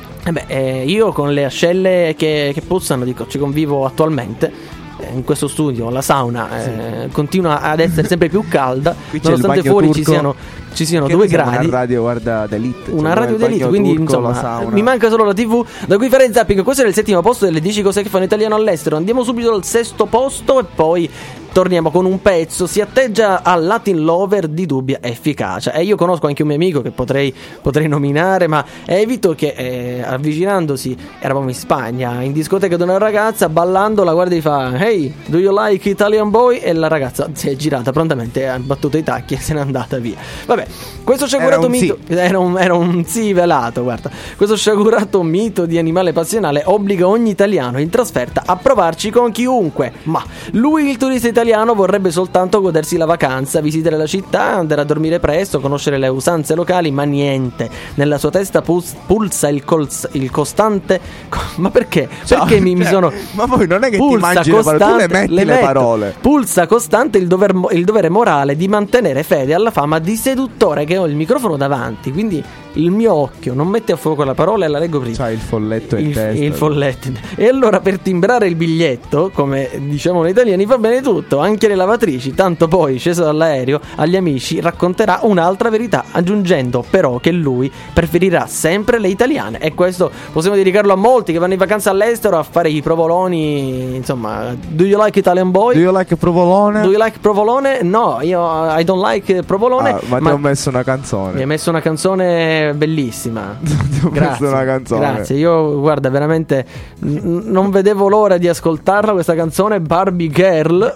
Io con le ascelle che puzzano, dico, ci convivo attualmente. In questo studio la sauna continua ad essere sempre più calda, nonostante fuori ci siano 2 gradi. Una radio, guarda, d'elite. Una radio d'elite, quindi insomma mi manca solo la TV da cui fare il zapping. Questo era il 7° posto delle 10 cose che fa un italiano all'estero. Andiamo subito al 6° posto e poi torniamo con un pezzo. Si atteggia al Latin Lover di dubbia efficacia. E io conosco anche un mio amico che potrei nominare, ma evito che avvicinandosi, eravamo in Spagna in discoteca da una ragazza, ballando la guardia gli fa: "Hey, do you like Italian boy?" E la ragazza si è girata prontamente, ha battuto i tacchi e se n'è andata via. Vabbè, questo sciagurato mito era un sì velato, guarda. Questo sciagurato mito di animale passionale obbliga ogni italiano in trasferta a provarci con chiunque. Ma lui, il turista italiano, vorrebbe soltanto godersi la vacanza, visitare la città, andare a dormire presto, conoscere le usanze locali, ma niente. Nella sua testa pulsa il costante. Ma perché? Perché mi sono. Ma poi non è che ti mangi le parole, tu le metti le parole. Pulsa costante il dovere morale di mantenere fede alla fama di seduttore che ho il microfono davanti, quindi il mio occhio non mette a fuoco la parola e la leggo prima. C'ha il folletto in testa. Il folletto. E allora per timbrare il biglietto, come diciamo noi italiani, va bene tutto, anche le lavatrici. Tanto poi, sceso dall'aereo, agli amici racconterà un'altra verità, aggiungendo però che lui preferirà sempre le italiane. E questo possiamo dedicarlo a molti che vanno in vacanza all'estero a fare i provoloni. Insomma, do you like Italian boy? Do you like provolone? Do you like provolone? No, io I don't like provolone. Ma ti ho messo una canzone. Mi hai messo una canzone bellissima. Grazie, una canzone. Grazie. Io guarda, veramente non vedevo l'ora di ascoltarla questa canzone, Barbie Girl.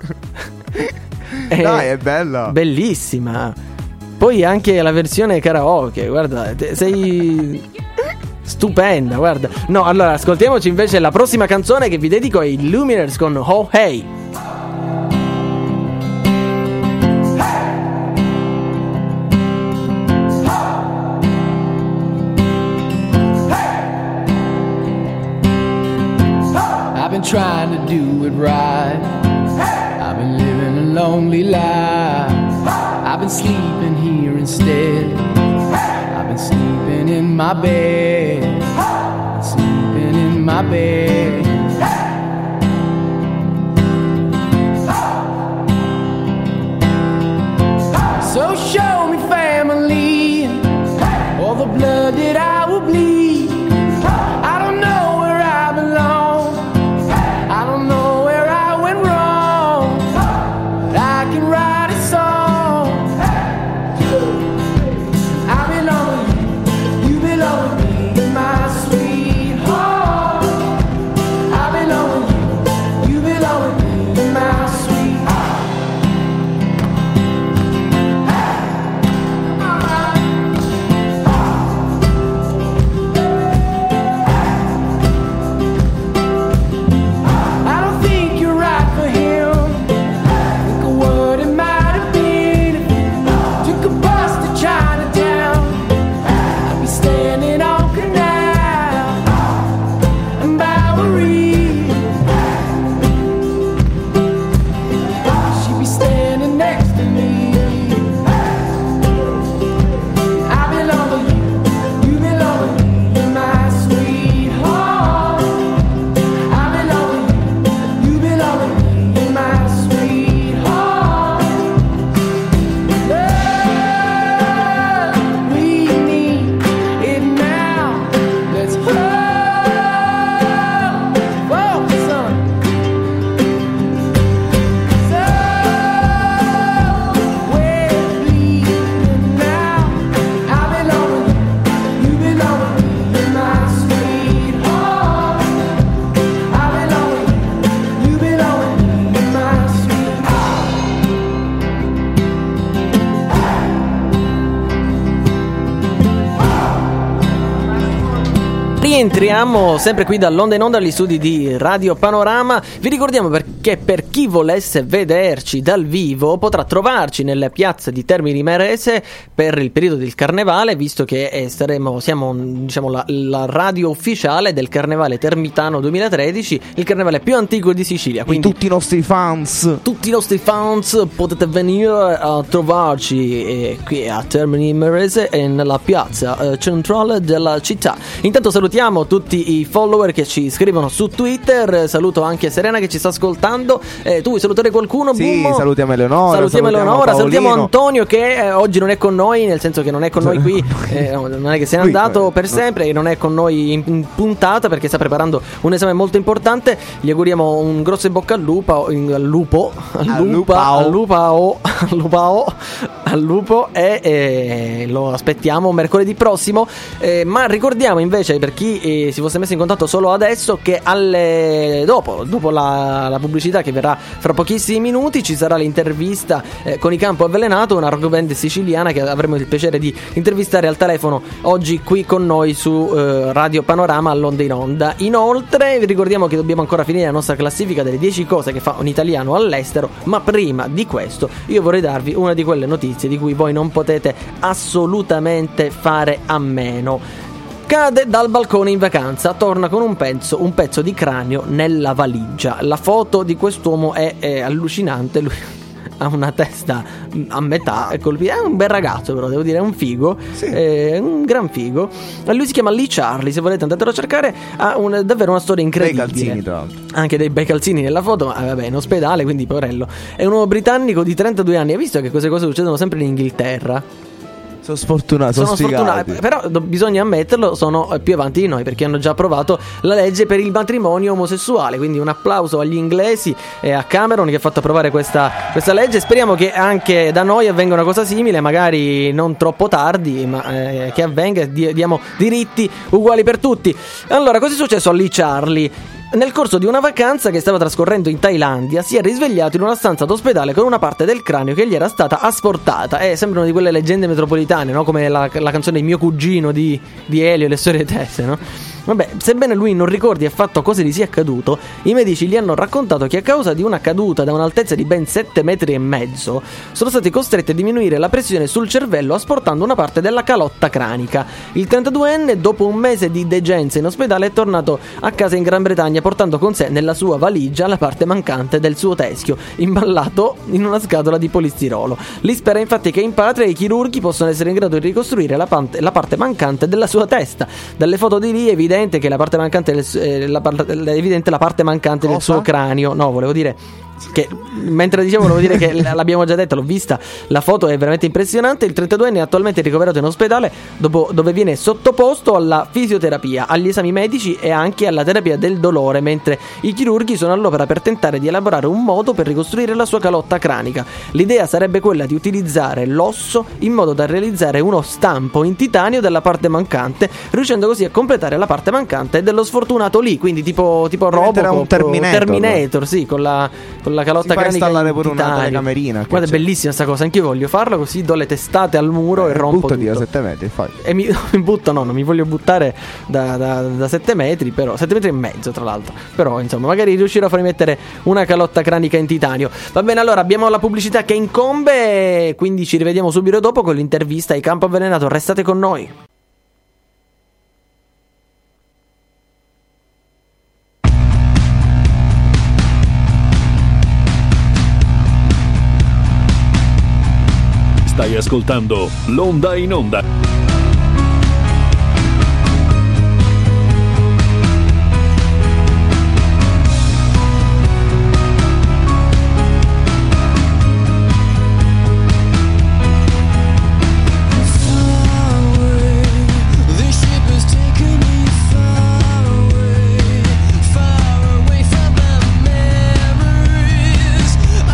Dai, è bella. Bellissima. Poi anche la versione karaoke, guarda, sei stupenda, guarda. No, allora ascoltiamoci invece la prossima canzone che vi dedico ai Lumineers con Oh Hey. I've been trying to do it right. I've been living a lonely life. I've been sleeping here instead. I've been sleeping in my bed. Sleeping in my bed. rientriamo sempre qui dall'Onda in Onda agli studi di Radio Panorama. Vi ricordiamo perché per chi volesse vederci dal vivo potrà trovarci nelle piazze di Termini Imerese per il periodo del carnevale, visto che siamo diciamo la radio ufficiale del Carnevale Termitano 2013, il carnevale più antico di Sicilia. Quindi tutti i nostri fans potete venire a trovarci qui a Termini Imerese e nella piazza centrale della città. Intanto salutiamo tutti i follower che ci scrivono su Twitter. Saluto anche Serena che ci sta ascoltando. Tu vuoi salutare qualcuno? Sì, Bummo? salutiamo Eleonora, salutiamo Antonio che oggi non è con noi, nel senso che non è con noi qui, non è che se n'è andato per sempre e non è con noi in puntata perché sta preparando un esame molto importante. Gli auguriamo un grosso in bocca al lupo e lo aspettiamo mercoledì prossimo. Ma ricordiamo invece, per chi si fosse messo in contatto solo adesso, che dopo la pubblicità che verrà fra pochissimi minuti ci sarà l'intervista con i Campo Avvelenato, una rock band siciliana che avremo il piacere di intervistare al telefono oggi qui con noi su Radio Panorama all'Onda in Onda. Inoltre vi ricordiamo che dobbiamo ancora finire la nostra classifica delle 10 cose che fa un italiano all'estero, ma prima di questo io vorrei darvi una di quelle notizie di cui voi non potete assolutamente fare a meno. Cade dal balcone in vacanza, torna con un pezzo di cranio nella valigia. La foto di quest'uomo è allucinante. Lui ha una testa a metà, è un bel ragazzo, però devo dire, è un figo, sì. È un gran figo. Lui si chiama Lee Charlie, se volete andatelo a cercare. Ha davvero una storia incredibile. Bei calzini, tra l'altro. Anche dei bei calzini nella foto, ma vabbè, in ospedale, quindi poverello. È un uomo britannico di 32 anni. Hai visto che queste cose succedono sempre in Inghilterra? Sono sfortunati, però bisogna ammetterlo, sono più avanti di noi perché hanno già approvato la legge per il matrimonio omosessuale. Quindi un applauso agli inglesi e a Cameron che ha fatto approvare questa legge. Speriamo che anche da noi avvenga una cosa simile, magari non troppo tardi, ma che avvenga e diamo diritti uguali per tutti. Allora, cosa è successo a Lee Charlie? Nel corso di una vacanza che stava trascorrendo in Thailandia si è risvegliato in una stanza d'ospedale con una parte del cranio che gli era stata asportata. Sembrano di quelle leggende metropolitane, no? Come la canzone Mio cugino di Elio e le storie tese, no? Vabbè, sebbene lui non ricordi affatto cosa gli sia accaduto, i medici gli hanno raccontato che a causa di una caduta da un'altezza di ben 7,5 metri sono stati costretti a diminuire la pressione sul cervello asportando una parte della calotta cranica. Il 32enne, dopo un mese di degenza in ospedale, è tornato a casa in Gran Bretagna portando con sé nella sua valigia la parte mancante del suo teschio, imballato in una scatola di polistirolo. Li spera infatti che in patria i chirurghi possano essere in grado di ricostruire la parte mancante della sua testa. Dalle foto di lì è evidente che la parte mancante è evidente la parte mancante del suo cranio. No, volevo dire che mentre dicevo volevo dire che l'abbiamo già detto, l'ho vista, la foto è veramente impressionante. Il 32enne è attualmente ricoverato in ospedale dove viene sottoposto alla fisioterapia, agli esami medici e anche alla terapia del dolore, mentre i chirurghi sono all'opera per tentare di elaborare un modo per ricostruire la sua calotta cranica. L'idea sarebbe quella di utilizzare l'osso in modo da realizzare uno stampo in titanio della parte mancante, riuscendo così a completare la parte mancante dello sfortunato lì, quindi tipo Robocop, un Terminator, sì, con la calotta cranica installare pure una telecamerina. Guarda, è bellissima sta cosa, anch'io voglio farla, così do le testate al muro e rompo tutto. Da 7 metri fai. E mi butto, no, non mi voglio buttare da 7 metri, però 7 metri e mezzo tra l'altro. Però insomma, magari riuscirò a farmi mettere una calotta cranica in titanio. Va bene, allora abbiamo la pubblicità che incombe, quindi ci rivediamo subito dopo con l'intervista ai Campo Avvelenato. Restate con noi. Stai ascoltando l'Onda in Onda.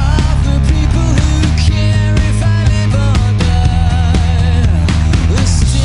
This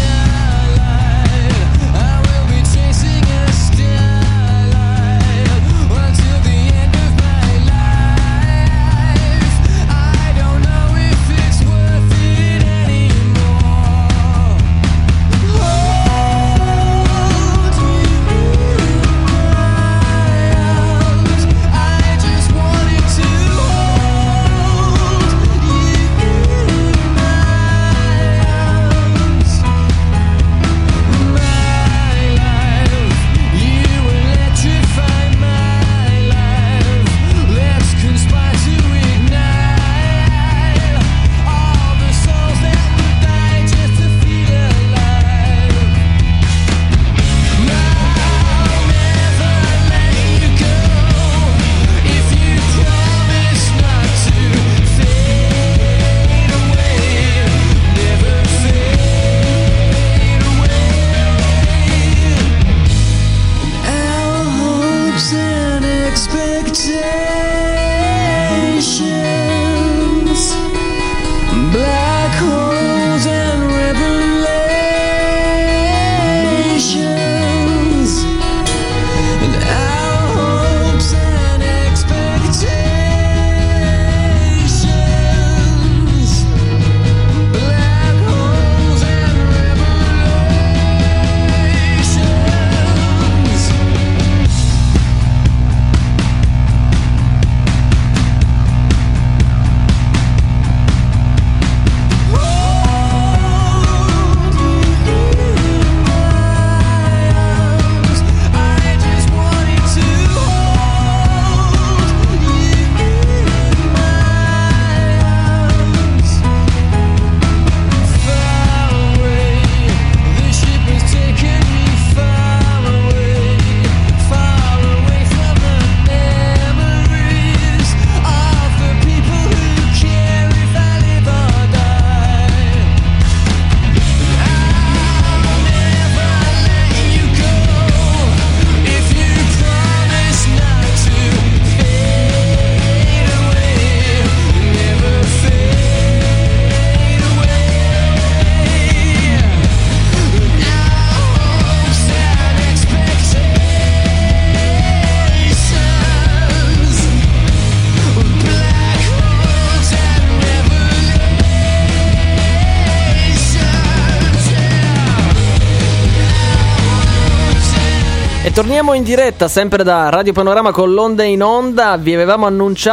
torniamo in diretta sempre da Radio Panorama con l'Onda in Onda. Vi avevamo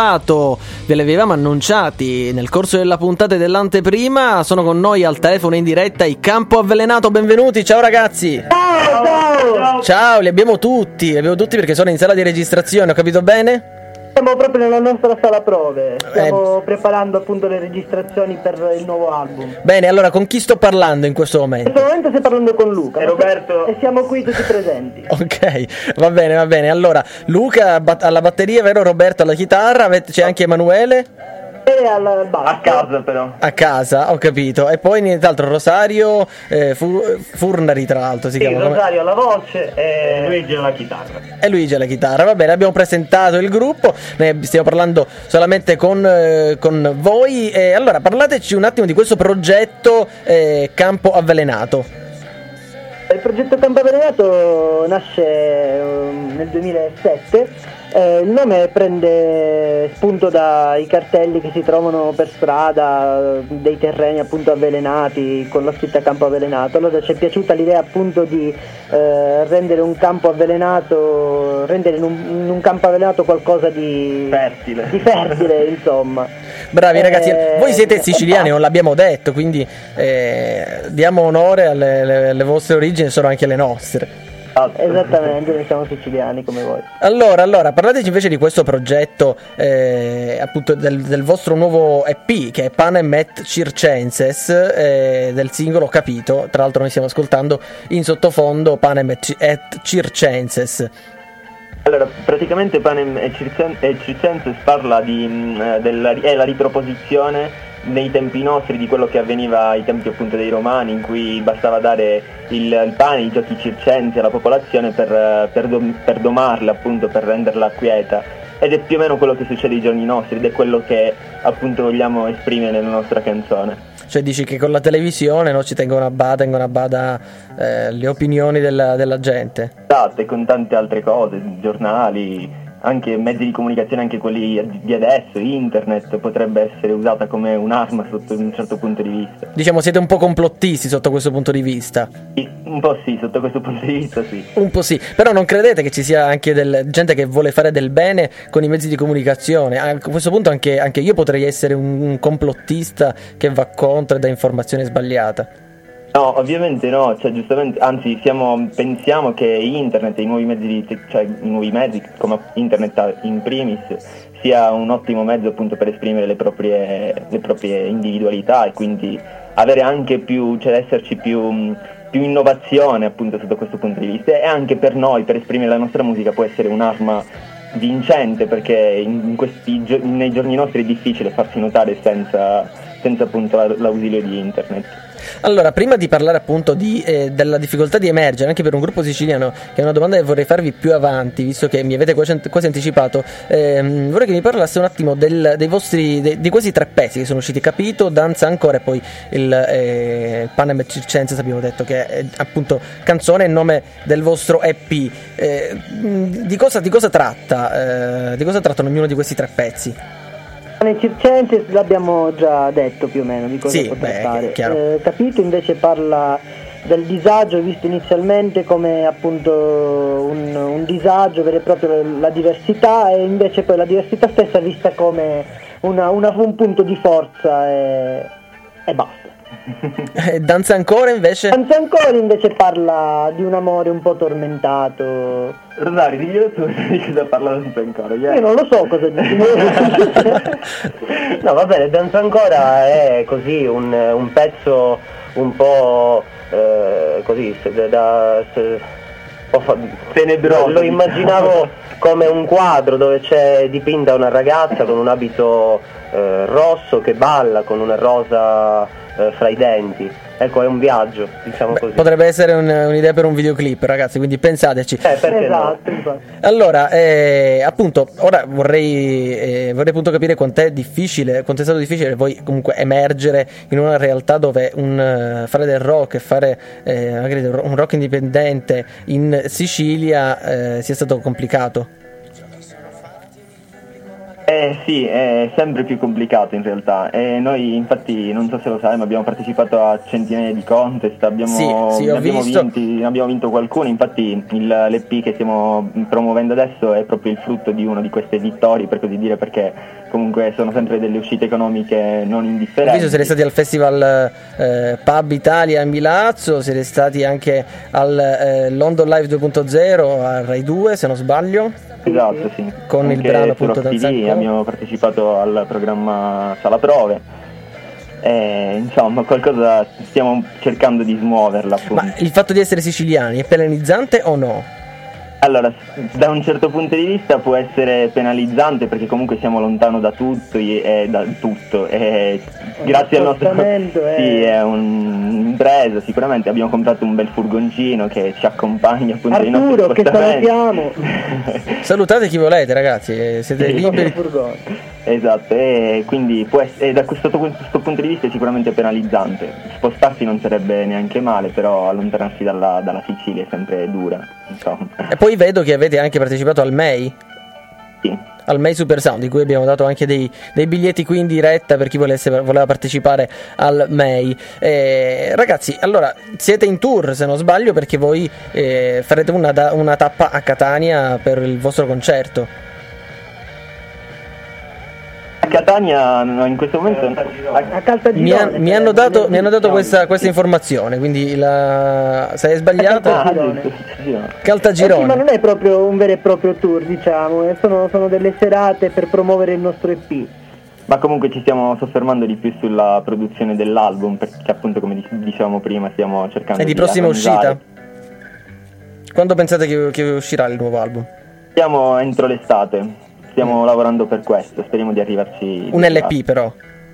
annunciati nel corso della puntata dell'anteprima. Sono con noi al telefono in diretta i Campo Avvelenato, benvenuti, ciao ragazzi. Ciao, li abbiamo tutti perché sono in sala di registrazione, ho capito bene? Siamo proprio nella nostra sala prove, stiamo preparando appunto le registrazioni per il nuovo album. Bene, allora con chi sto parlando in questo momento? In questo momento stai parlando con Luca e Roberto e siamo qui tutti presenti. Ok, va bene, allora Luca alla batteria, vero? Roberto alla chitarra, c'è anche Emanuele? Al basso. a casa però. A casa, ho capito. E poi nient'altro, Rosario Furnari tra l'altro si chiama. Rosario alla voce E Luigi alla chitarra. E Luigi alla chitarra, va bene, abbiamo presentato il gruppo, ne stiamo parlando solamente con voi. Allora, parlateci un attimo di questo progetto Campo Avvelenato. Il progetto Campo Avvelenato nasce nel 2007. Il nome prende spunto dai cartelli che si trovano per strada, dei terreni appunto avvelenati con la scritta Campo Avvelenato. Allora ci è piaciuta l'idea appunto di rendere un campo avvelenato, rendere in un campo avvelenato qualcosa di fertile insomma. Bravi ragazzi, voi siete siciliani, non l'abbiamo detto, quindi diamo onore alle vostre origini, sono anche le nostre. Esattamente, noi siamo siciliani come voi. Allora, parlateci invece di questo progetto, appunto del vostro nuovo EP che è Panem et Circenses, del singolo Capito. Tra l'altro noi stiamo ascoltando in sottofondo Panem et Circenses. Allora, praticamente Panem et Circenses parla è la riproposizione nei tempi nostri di quello che avveniva ai tempi appunto dei Romani, in cui bastava dare il pane, i giochi circensi alla popolazione per domarla, appunto, per renderla quieta, ed è più o meno quello che succede ai giorni nostri ed è quello che appunto vogliamo esprimere nella nostra canzone. Cioè dici che con la televisione, no, ci tengono a bada le opinioni della gente. Esatto, e con tante altre cose, giornali, anche mezzi di comunicazione, anche quelli di adesso, internet potrebbe essere usata come un'arma sotto un certo punto di vista. Diciamo siete un po' complottisti sotto questo punto di vista? Sì, un po' sì, sotto questo punto di vista sì. Un po' sì, però non credete che ci sia anche gente che vuole fare del bene con i mezzi di comunicazione? A questo punto anche io potrei essere un complottista che va contro e dà informazione sbagliata. No, ovviamente no, cioè giustamente, anzi pensiamo che internet e i nuovi mezzi come internet in primis sia un ottimo mezzo appunto per esprimere le proprie individualità e quindi avere anche più, cioè esserci più innovazione appunto sotto questo punto di vista, e anche per noi, per esprimere la nostra musica, può essere un'arma vincente, perché nei giorni nostri è difficile farsi notare senza appunto l'ausilio di internet. Allora, prima di parlare appunto della difficoltà di emergere anche per un gruppo siciliano, che è una domanda che vorrei farvi più avanti, visto che mi avete quasi anticipato, vorrei che mi parlasse un attimo di questi tre pezzi che sono usciti: Capito, Danza Ancora e poi il Panem et Circenses, abbiamo detto che è appunto canzone e nome del vostro EP. Di cosa tratta? Di cosa trattano ognuno di questi tre pezzi? Nel Circenses l'abbiamo già detto più o meno di cosa può trattare. Capito invece parla del disagio visto inizialmente come appunto un disagio vero e proprio, la diversità, e invece poi la diversità stessa vista come un punto di forza e basta. Danza Ancora invece? Danza Ancora invece parla di un amore un po' tormentato. Rosario, diglielo tu di cosa parla Danza Ancora. Io non lo so cosa dici. No, va bene, Danza Ancora è così un pezzo un po' così tenebroso. Lo immaginavo come un quadro dove c'è dipinta una ragazza con un abito rosso che balla con una rosa fra i denti. Ecco, è un viaggio, diciamo così. Potrebbe essere un'idea per un videoclip, ragazzi, quindi pensateci. Perché esatto, no? Allora, appunto, ora vorrei appunto capire quanto è stato difficile voi comunque emergere in una realtà dove fare del rock e fare magari un rock indipendente in Sicilia sia stato complicato. Sì, è sempre più complicato in realtà. Noi infatti, non so se lo sai, ma abbiamo partecipato a centinaia di contest, abbiamo vinto qualcuno. Infatti l'EP che stiamo promuovendo adesso è proprio il frutto di una di queste vittorie, per così dire, perché comunque sono sempre delle uscite economiche non indifferenti. Ho visto siete stati al Festival Pub Italia a Milazzo, siete stati anche al London Live 2.0 a Rai 2, se non sbaglio. Esatto, sì. Con anche il brano appunto Danza. Abbiamo partecipato al programma Sala Prove. Insomma, qualcosa stiamo cercando di smuoverla, appunto. Ma il fatto di essere siciliani è penalizzante o no? Allora, da un certo punto di vista può essere penalizzante, perché comunque siamo lontano da tutto grazie al nostro sì, è un'impresa, sicuramente abbiamo comprato un bel furgoncino che ci accompagna appunto nei nostri spostamenti. Che salutiamo. Salutate chi volete, ragazzi, siete liberi. Esatto, e quindi da questo punto di vista è sicuramente penalizzante. Spostarsi non sarebbe neanche male, però allontanarsi dalla Sicilia è sempre dura, insomma. E poi vedo che avete anche partecipato al MEI. Sì. Al MEI Super Sound, di cui abbiamo dato anche dei biglietti qui in diretta per chi voleva partecipare al MEI. Ragazzi, allora siete in tour, se non sbaglio, perché voi farete una tappa a Catania per il vostro concerto. Catania in questo momento a Caltagirone mi hanno dato questa informazione, quindi se è sbagliata Caltagirone. Sì, ma non è proprio un vero e proprio tour, diciamo, sono delle serate per promuovere il nostro EP. Ma comunque ci stiamo soffermando di più sulla produzione dell'album, perché appunto, come dicevamo prima, stiamo cercando di prossima uscita? Quando pensate che uscirà il nuovo album? Siamo entro l'estate. Stiamo lavorando per questo, speriamo di arrivarci. Un LP però.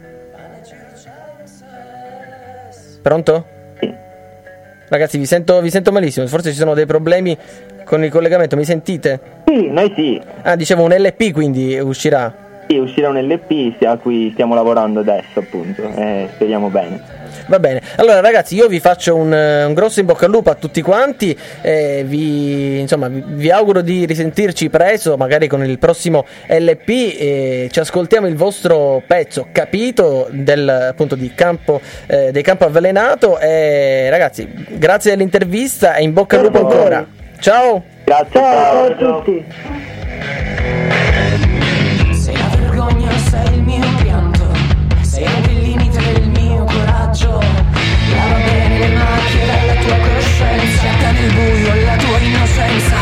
Pronto? Sì. Ragazzi, vi sento malissimo, forse ci sono dei problemi con il collegamento, mi sentite? Sì, noi sì. Dicevo un LP, quindi uscirà. Sì, uscirà un LP a cui stiamo lavorando adesso, appunto, speriamo bene. Va bene, allora ragazzi, io vi faccio un grosso in bocca al lupo a tutti quanti, vi auguro di risentirci presto, magari con il prossimo LP, ci ascoltiamo il vostro pezzo Capito appunto dei Campo Avvelenato, e ragazzi, grazie dell'intervista e in bocca al lupo ancora. Ciao! Grazie, ciao a tutti! Sei la vergogna, sei il mio pianto, sei anche il limite del mio coraggio. Lava bene le macchie dalla tua coscienza, da nel buio la tua innocenza.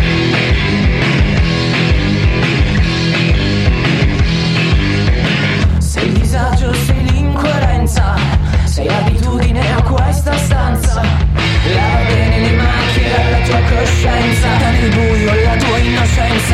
Sei il disagio, sei l'incoerenza, sei l'abitudine a questa stanza. Lava bene le macchie dalla tua coscienza, da nel buio la tua innocenza.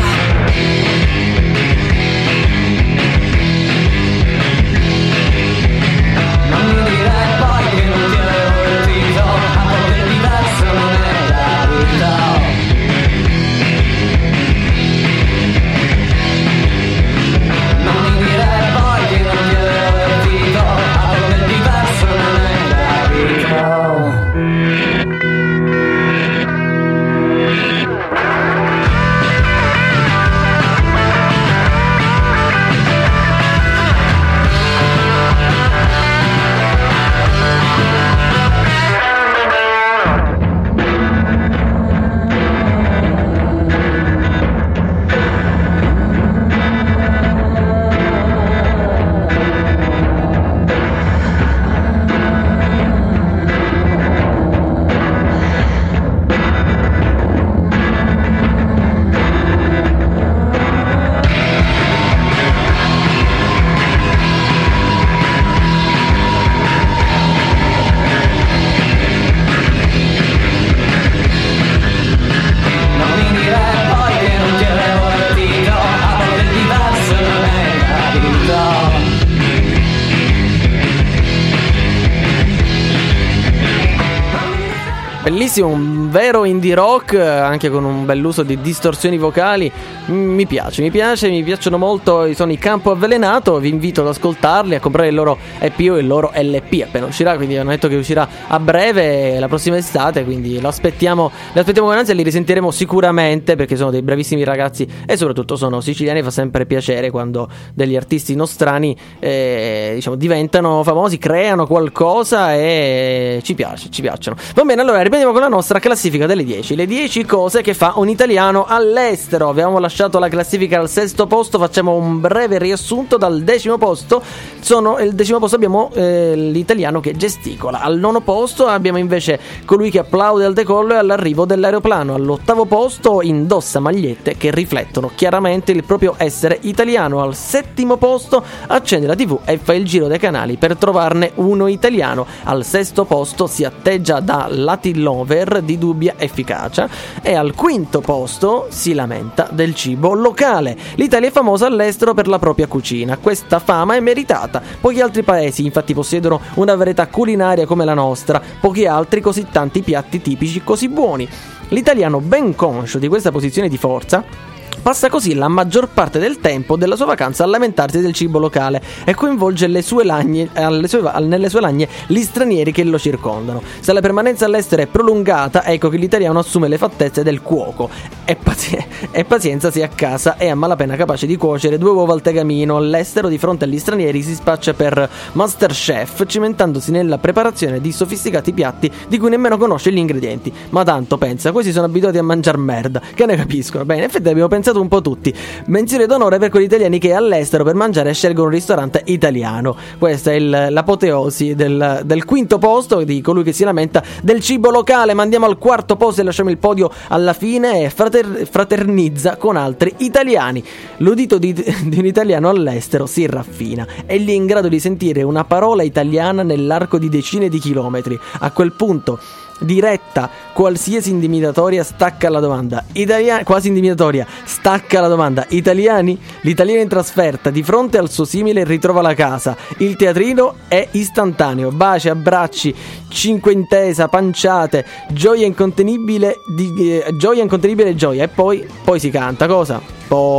bellissimo, un vero indie rock, anche con un bell'uso di distorsioni vocali. Mi piacciono molto. Sono i Campo Avvelenato. Vi invito ad ascoltarli, a comprare il loro EP o il loro LP appena uscirà. Quindi hanno detto che uscirà a breve, la prossima estate. Quindi lo aspettiamo con ansia. Li risentiremo sicuramente, perché sono dei bravissimi ragazzi e soprattutto sono siciliani. Fa sempre piacere quando degli artisti nostrani diciamo diventano famosi, creano qualcosa e ci piacciono. Va bene, allora riprendiamo con la nostra classifica delle 10. Le 10 cose che fa un italiano all'estero. Abbiamo lasciato la classifica al 6° posto. Facciamo un breve riassunto dal 10° posto. Il 10° posto abbiamo l'italiano che gesticola. Al 9° posto abbiamo invece colui che applaude al decollo e all'arrivo dell'aeroplano. All'8° posto indossa magliette che riflettono chiaramente il proprio essere italiano. Al 7° posto accende la TV e fa il giro dei canali per trovarne uno italiano. Al 6° posto si atteggia da Latin lover di dubbia efficacia e al 5° posto si lamenta del cibo locale. L'Italia è famosa all'estero per la propria cucina. Questa fama è meritata. Pochi altri paesi infatti possiedono una varietà culinaria come la nostra, pochi altri così tanti piatti tipici così buoni. L'italiano, ben conscio di questa posizione di forza, passa così la maggior parte del tempo della sua vacanza a lamentarsi del cibo locale e coinvolge nelle sue lagne gli stranieri che lo circondano. Se la permanenza all'estero è prolungata, ecco che l'italiano assume le fattezze del cuoco e pazienza se a casa è a malapena capace di cuocere 2 uova al tegamino. All'estero, di fronte agli stranieri, si spaccia per Masterchef, cimentandosi nella preparazione di sofisticati piatti di cui nemmeno conosce gli ingredienti. Ma tanto, pensa, questi sono abituati a mangiar merda, che ne capiscono. Bene, in effetti abbiamo pensato un po' tutti. Menzione d'onore per quegli italiani che all'estero per mangiare scelgono un ristorante italiano. Questa è l'apoteosi del 5° posto di colui che si lamenta del cibo locale. Ma andiamo al 4° posto e lasciamo il podio alla fine. E fraternizza con altri italiani. L'udito di un italiano all'estero si raffina. È lì in grado di sentire una parola italiana nell'arco di decine di chilometri. A quel punto, diretta, qualsiasi intimidatoria, stacca la domanda. Quasi intimidatoria, stacca la domanda. Italiani? L'italiano in trasferta di fronte al suo simile ritrova la casa. Il teatrino è istantaneo. Baci, abbracci, cinque intesa, panciate, gioia incontenibile e gioia. E poi si canta cosa?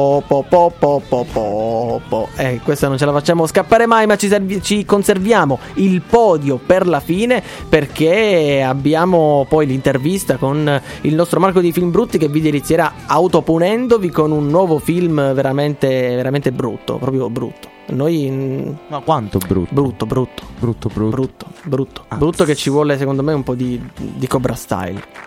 Questa non ce la facciamo scappare mai, ma ci conserviamo il podio per la fine, perché abbiamo poi l'intervista con il nostro Marco di Film Brutti che vi delizierà autoponendovi con un nuovo film veramente, veramente brutto, proprio brutto. Ma quanto brutto? Brutto che ci vuole secondo me un po' di Cobra Style.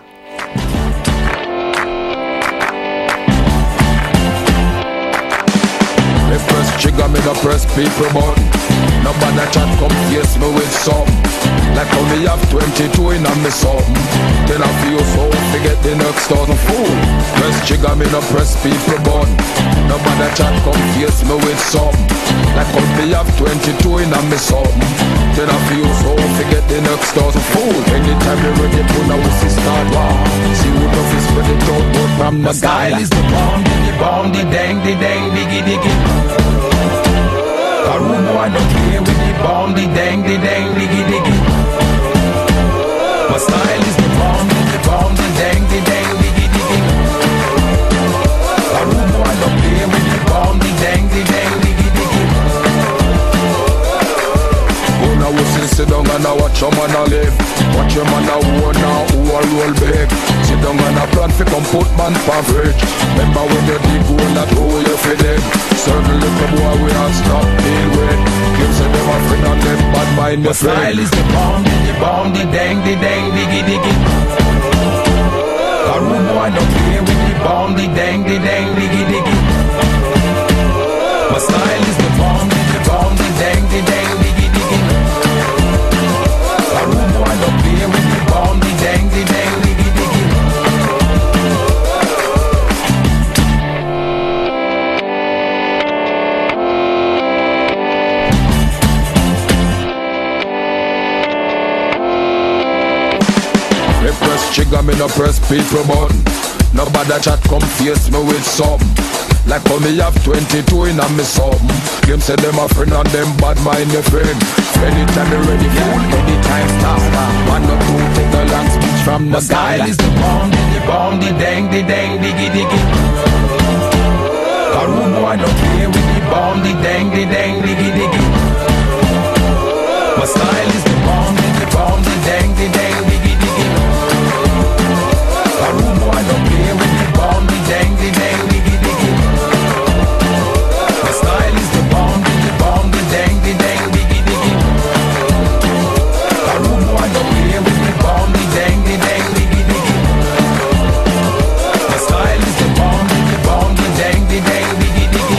Me press trigger, me no press people button. Nobody chat come face me with something. Like how me have 22 in me something. Then I feel so forget the next thousand fool. Press trigger, me no press people button. Nobody chat come face me with something. Like how me have 22 in me something. Then I feel so forget the next thousand fool. Anytime you ready to now we see start war. See who love is spread it out, but from the style is the bomb, the dang, diggy diggy. A rude boy don't play with the bomb, the dang, diggy diggy. My style is the bomb, the dang, diggy diggy. A rude boy don't play with the bomb, the dang, diggy diggy. Oh, now we sit down and I watch your man a live. Watch your man a own now, who a roll big. Sit down and a plan fi come put man for bridge. Remember when you dig hole that hole you fi dig. Certain little boy we are stop deal with. You say them a friend and them bad mind the style is the bomb, the dang, diggy diggy. A rude boy don't play with the bomb, the dang, diggy diggy. My style is the bomb, the dang, diggy diggy. A rude boy don't play with the bomb, the dang, diggy diggy. Me press trigger, me no press people button. Nobody chat come face me with something. Like how me have 22 in a me something. Them say them a friend and them bad mind your friend. Anytime you ready, fool, anytime stop. One or two, take a long speech from the style. Is the bomb, the dang, diggy diggy. A rude boy don't play with the bomb, the dang, diggy diggy. My style is the bomb, the dang, diggy diggy. A rude boy don't play with the bomb, the dang, diggy diggy. My style is the bomb, the dang, diggy diggy. A rude boy don't play with the bomb, the dang, diggy diggy. My style is the bomb, the dang, diggy diggy.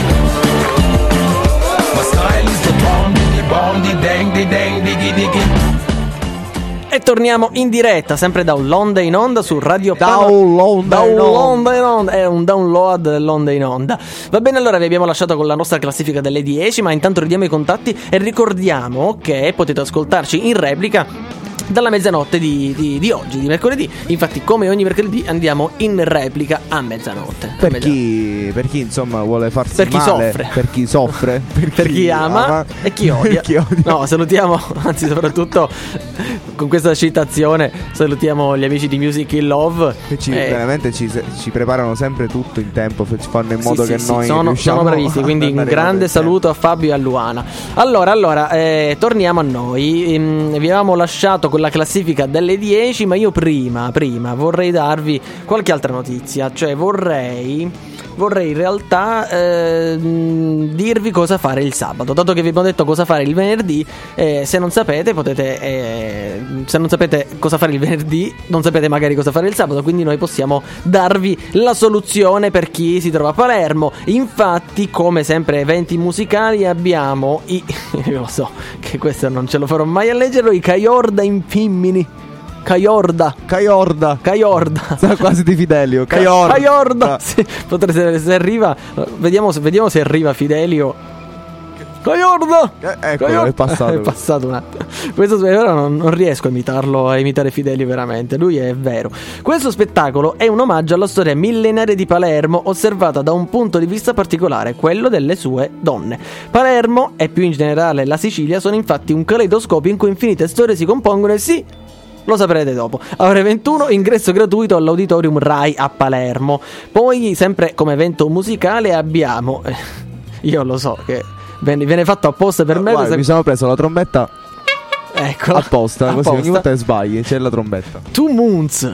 My style is the bomb, the dang, diggy diggy. E torniamo in diretta, sempre da L'Onda in Onda su Radio L'Onda in Onda. È un download dell'Onda in Onda. Va bene, allora vi abbiamo lasciato con la nostra classifica delle 10, ma intanto ridiamo i contatti e ricordiamo che potete ascoltarci in replica dalla mezzanotte di oggi, di mercoledì. Infatti, come ogni mercoledì, andiamo in replica a mezzanotte. Per chi insomma vuole farsi per chi male, soffre. per chi soffre, per chi ama e chi odia. No, salutiamo, anzi soprattutto con questa citazione salutiamo gli amici di Music in Love che veramente ci preparano sempre tutto in tempo, fanno in modo che noi sono bravissimi, quindi un grande saluto a Fabio e a Luana. Allora, torniamo a noi. Vi avevamo lasciato con la classifica delle 10, ma io prima vorrei darvi qualche altra notizia, cioè vorrei in realtà dirvi cosa fare il sabato, dato che vi abbiamo detto cosa fare il venerdì. Se non sapete cosa fare il venerdì, non sapete magari cosa fare il sabato, quindi noi possiamo darvi la soluzione per chi si trova a Palermo. Infatti, come sempre eventi musicali, abbiamo io lo so che questo non ce lo farò mai a leggerlo, i Cayorda in Femmini. Cayorda. Sa quasi di Fidelio. Cayorda. Sì, potrebbe, se arriva, vediamo se arriva Fidelio. Cayorda. Ecco, è passato un attimo. Questo ora non riesco a imitare Fidelio veramente. Lui è vero. Questo spettacolo è un omaggio alla storia millenaria di Palermo, osservata da un punto di vista particolare, quello delle sue donne. Palermo e più in generale la Sicilia sono infatti un caleidoscopio in cui infinite storie si compongono e sì, lo saprete dopo. Ore 21, ingresso gratuito all'Auditorium Rai a Palermo. Poi, sempre come evento musicale, abbiamo io lo so che viene fatto apposta per me. Guarda, mi sono preso la trombetta. Ecco, apposta. Così ogni volta che sbagli c'è la trombetta. Two Moons.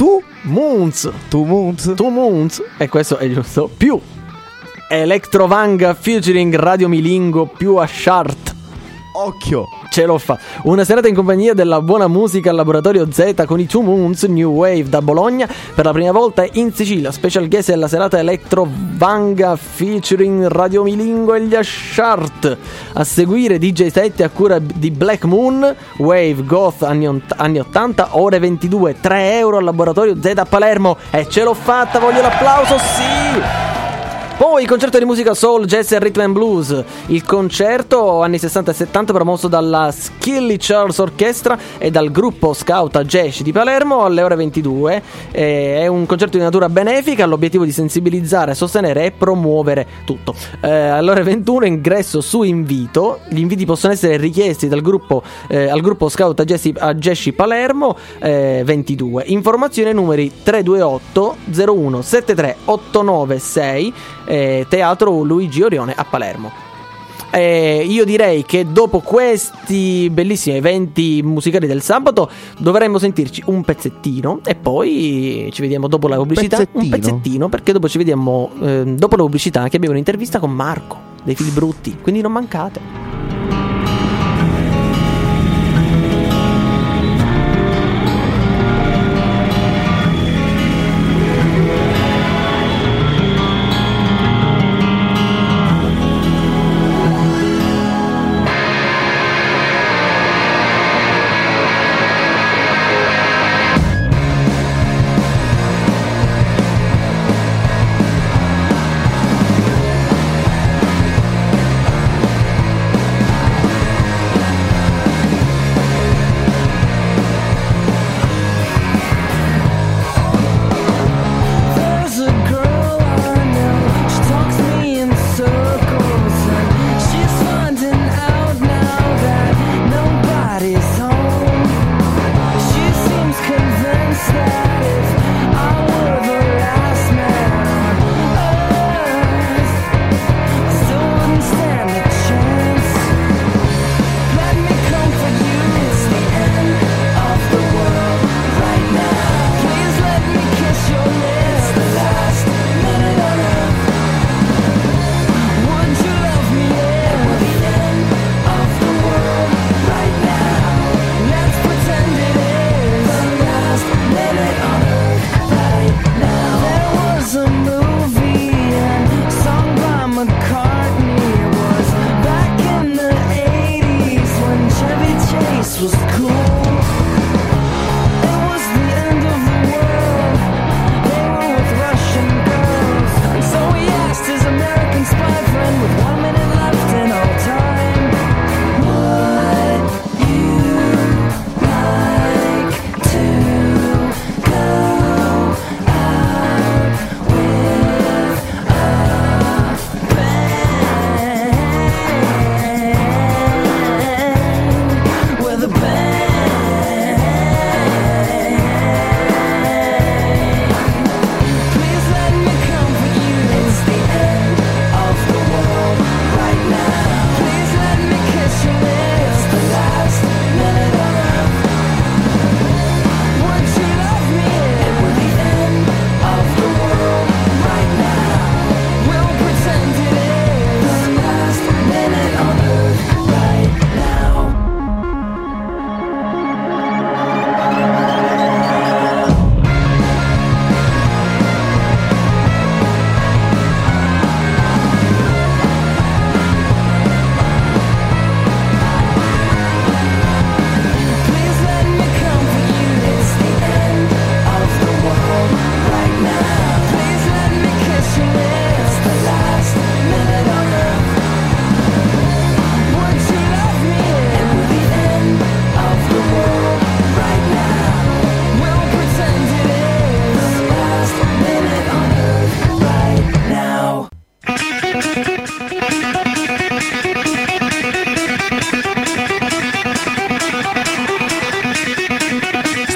E questo è giusto. Più Electrovanga featuring Radio Milingo più a Shart. Occhio, ce l'ho fatta. Una serata in compagnia della buona musica al Laboratorio Z con i Two Moons New Wave da Bologna per la prima volta in Sicilia. Special guest della serata Electrovanga featuring Radio Milingo e gli Ashart. A seguire DJ set a cura di Black Moon, Wave Goth anni 80, ore 22, 3 euro al Laboratorio Z a Palermo. E ce l'ho fatta, voglio l'applauso, sì! Poi il concerto di musica soul, jazz e rhythm and blues. Il concerto anni 60 e 70 promosso dalla Skilly Charles Orchestra e dal gruppo Scout a Jazz di Palermo alle ore 22. È un concerto di natura benefica, all'obiettivo di sensibilizzare, sostenere e promuovere tutto. Alle ore 21 ingresso su invito. Gli inviti possono essere richiesti dal gruppo al gruppo Scout a Jazz Palermo 22. Informazione numeri 328 01 73 896 Teatro Luigi Orione a Palermo. Io direi che dopo questi bellissimi eventi musicali del sabato dovremmo sentirci un pezzettino e poi ci vediamo dopo la pubblicità. Un pezzettino, perché dopo ci vediamo dopo la pubblicità, che abbiamo un'intervista con Marco dei Fili Brutti, quindi non mancate.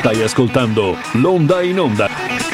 Stai ascoltando L'Onda in Onda.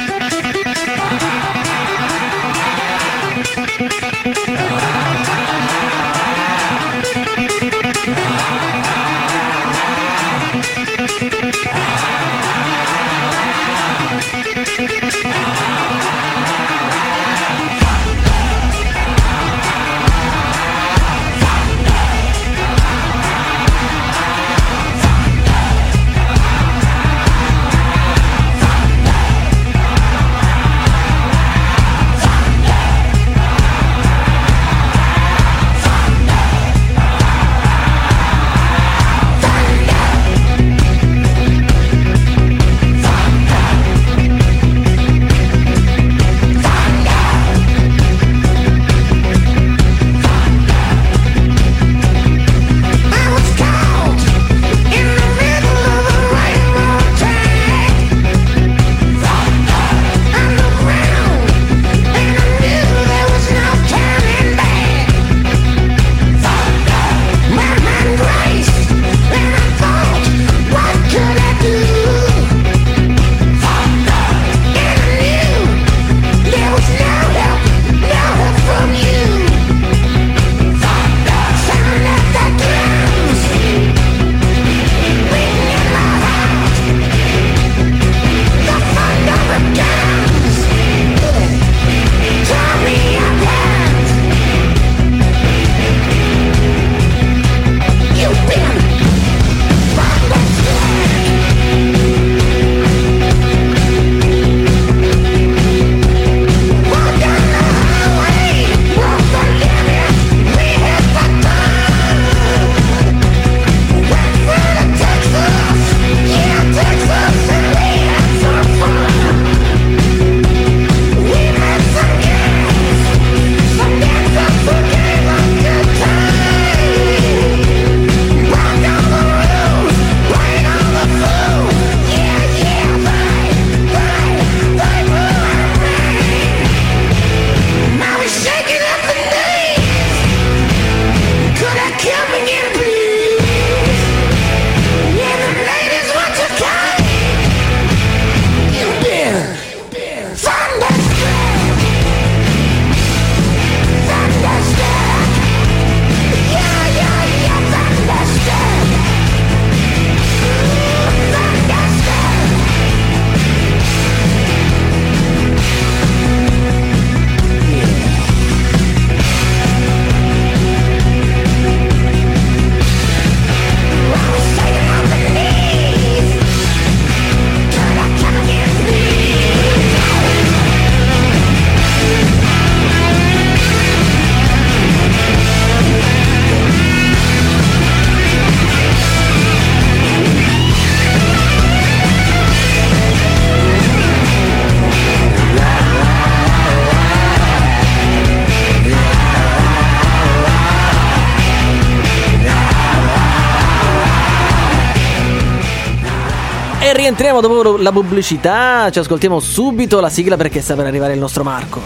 E rientriamo dopo la pubblicità, ci ascoltiamo subito la sigla perché sta per arrivare il nostro Marco.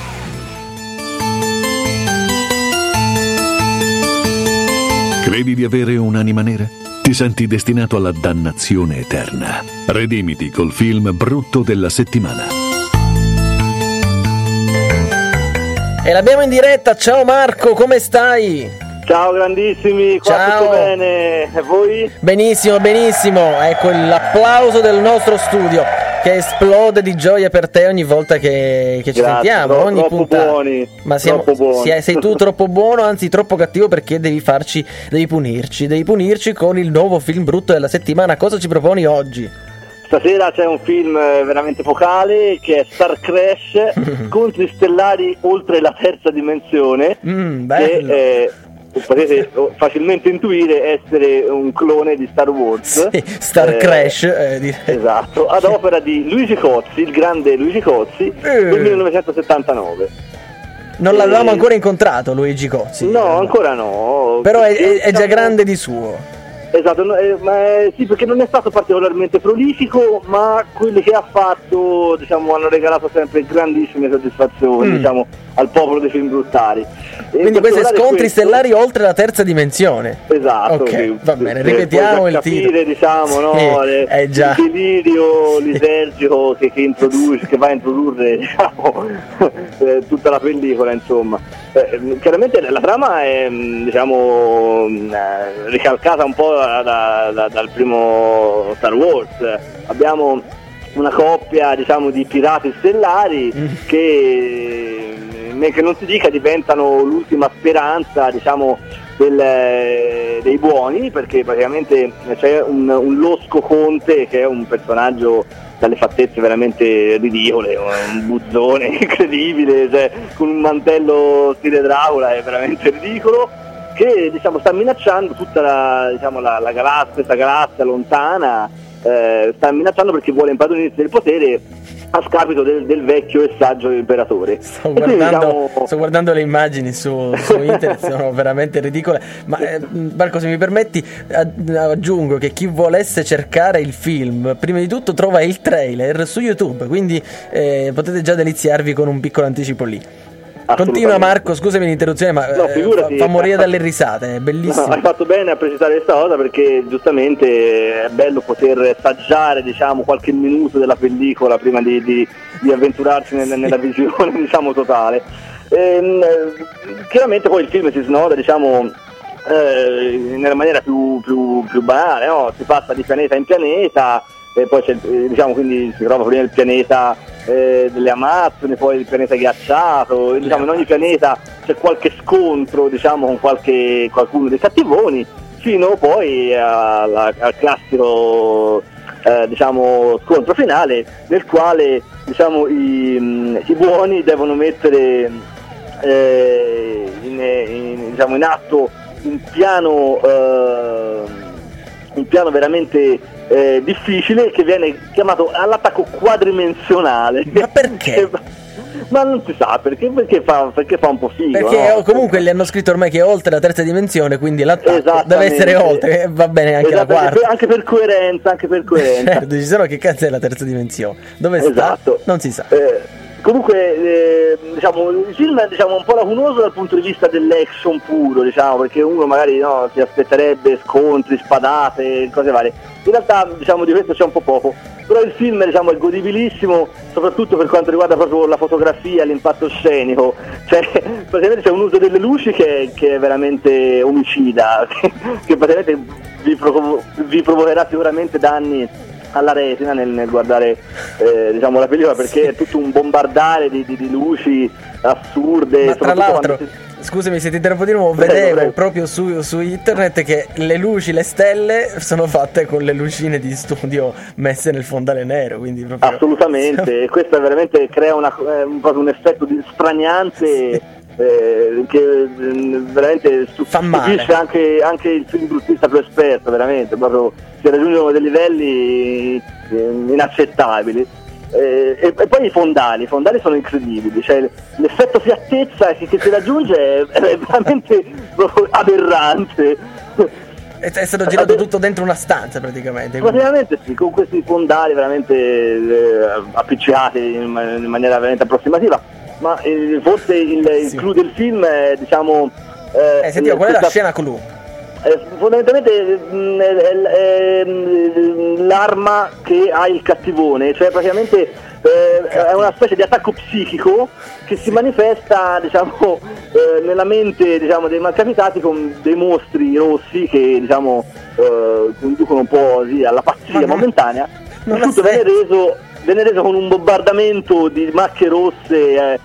Credi di avere un'anima nera? Ti senti destinato alla dannazione eterna. Redimiti col film brutto della settimana. E l'abbiamo in diretta, ciao Marco, come stai? Ciao grandissimi, qua ciao. Tutto bene, e voi? Benissimo, benissimo, ecco l'applauso del nostro studio che esplode di gioia per te ogni volta che ci sentiamo, ogni troppo puntata. Buoni, ma troppo buoni. Sei tu troppo buono, anzi troppo cattivo, perché devi punirci con il nuovo film brutto della settimana. Cosa ci proponi oggi? Stasera c'è un film veramente focale che è Star Crash, Scontri stellari oltre la terza dimensione, che potete facilmente intuire essere un clone di Star Wars. Sì, Star Crash. Esatto, ad opera di Luigi Cozzi, il grande Luigi Cozzi, del 1979. Non l'avevamo ancora incontrato Luigi Cozzi. No, ancora no. Però è già grande di suo. Esatto, sì, perché non è stato particolarmente prolifico, ma quelli che ha fatto, diciamo, hanno regalato sempre grandissime soddisfazioni, diciamo, al popolo dei film bruttali. Quindi questi scontri stellari oltre la terza dimensione. Esatto. Ok, va bene, ripetiamo il titolo. Diciamo, no, già. Il delirio lisergico che introduce, che va a introdurre, diciamo, tutta la pellicola, insomma. Chiaramente la trama è, diciamo, ricalcata un po' dal primo Star Wars. Abbiamo una coppia, diciamo, di pirati stellari che non si dica diventano l'ultima speranza, diciamo, dei buoni, perché praticamente c'è un losco conte che è un personaggio dalle fattezze veramente ridicole, un buzzone incredibile, cioè, con un mantello stile Dracula, è veramente ridicolo, che, diciamo, sta minacciando tutta la galassia, questa galassia lontana, sta minacciando perché vuole impadronirsi del potere a scapito del vecchio e saggio imperatore. Sto guardando le immagini su internet, sono veramente ridicole. Ma Marco, se mi permetti, aggiungo che chi volesse cercare il film, prima di tutto trova il trailer su YouTube, quindi potete già deliziarvi con un piccolo anticipo lì. Continua Marco, scusami l'interruzione, ma no, fa morire dalle risate, è bellissimo. No, hai fatto bene a precisare questa cosa, perché giustamente è bello poter assaggiare, diciamo, qualche minuto della pellicola prima di avventurarsi nella visione, diciamo, totale. Chiaramente poi il film si snoda, diciamo, nella maniera più banale, no? Si passa di pianeta in pianeta, e poi c'è, diciamo, quindi si trova prima il pianeta delle Amazzoni, poi il pianeta ghiacciato, diciamo, in ogni pianeta c'è qualche scontro, diciamo, con qualcuno dei cattivoni, fino poi al classico diciamo, scontro finale, nel quale, diciamo, i buoni devono mettere diciamo, in atto un piano veramente difficile, che viene chiamato all'attacco quadridimensionale. Ma perché? Ma non si sa perché fa un po' figo. Perché no? Comunque gli hanno scritto ormai che è oltre la terza dimensione, quindi l'attacco deve essere oltre, va bene anche la quarta. Anche per coerenza. Certo, ci sono, che cazzo è la terza dimensione? Dove sta? Non si sa. Comunque diciamo, il film è, diciamo, un po' lacunoso dal punto di vista dell'action puro, diciamo, perché uno magari, no, si aspetterebbe scontri, spadate, cose varie. In realtà, diciamo, di questo c'è un po' poco, però il film, diciamo, è godibilissimo, soprattutto per quanto riguarda proprio la fotografia, l'impatto scenico. Cioè, praticamente c'è un uso delle luci che è veramente omicida, che praticamente vi provocherà sicuramente danni alla retina nel guardare diciamo, la pellicola, perché è tutto un bombardare di luci assurde. Ma tra l'altro, scusami se ti interrompo di nuovo, vedevo proprio su internet che le luci, le stelle sono fatte con le lucine di studio messe nel fondale nero, quindi proprio... Assolutamente, e questo veramente crea proprio un effetto straniante. Sì. Che veramente stupisce anche il film bruttista più esperto, veramente, proprio si raggiungono dei livelli inaccettabili. E poi i fondali sono incredibili, cioè l'effetto piattezza che si raggiunge è veramente proprio aberrante. È stato girato tutto dentro una stanza praticamente. Praticamente sì, con questi fondali veramente appiccicati in maniera veramente approssimativa. Ma forse il clou del film è, diciamo... sentiamo, qual è la scena clou? Fondamentalmente è l'arma che ha il cattivone, cioè praticamente è una specie di attacco psichico che si manifesta, diciamo, nella mente, diciamo, dei malcapitati, con dei mostri rossi che, diciamo, conducono un po' alla pazzia momentanea. Tutto viene reso con un bombardamento di macchie rosse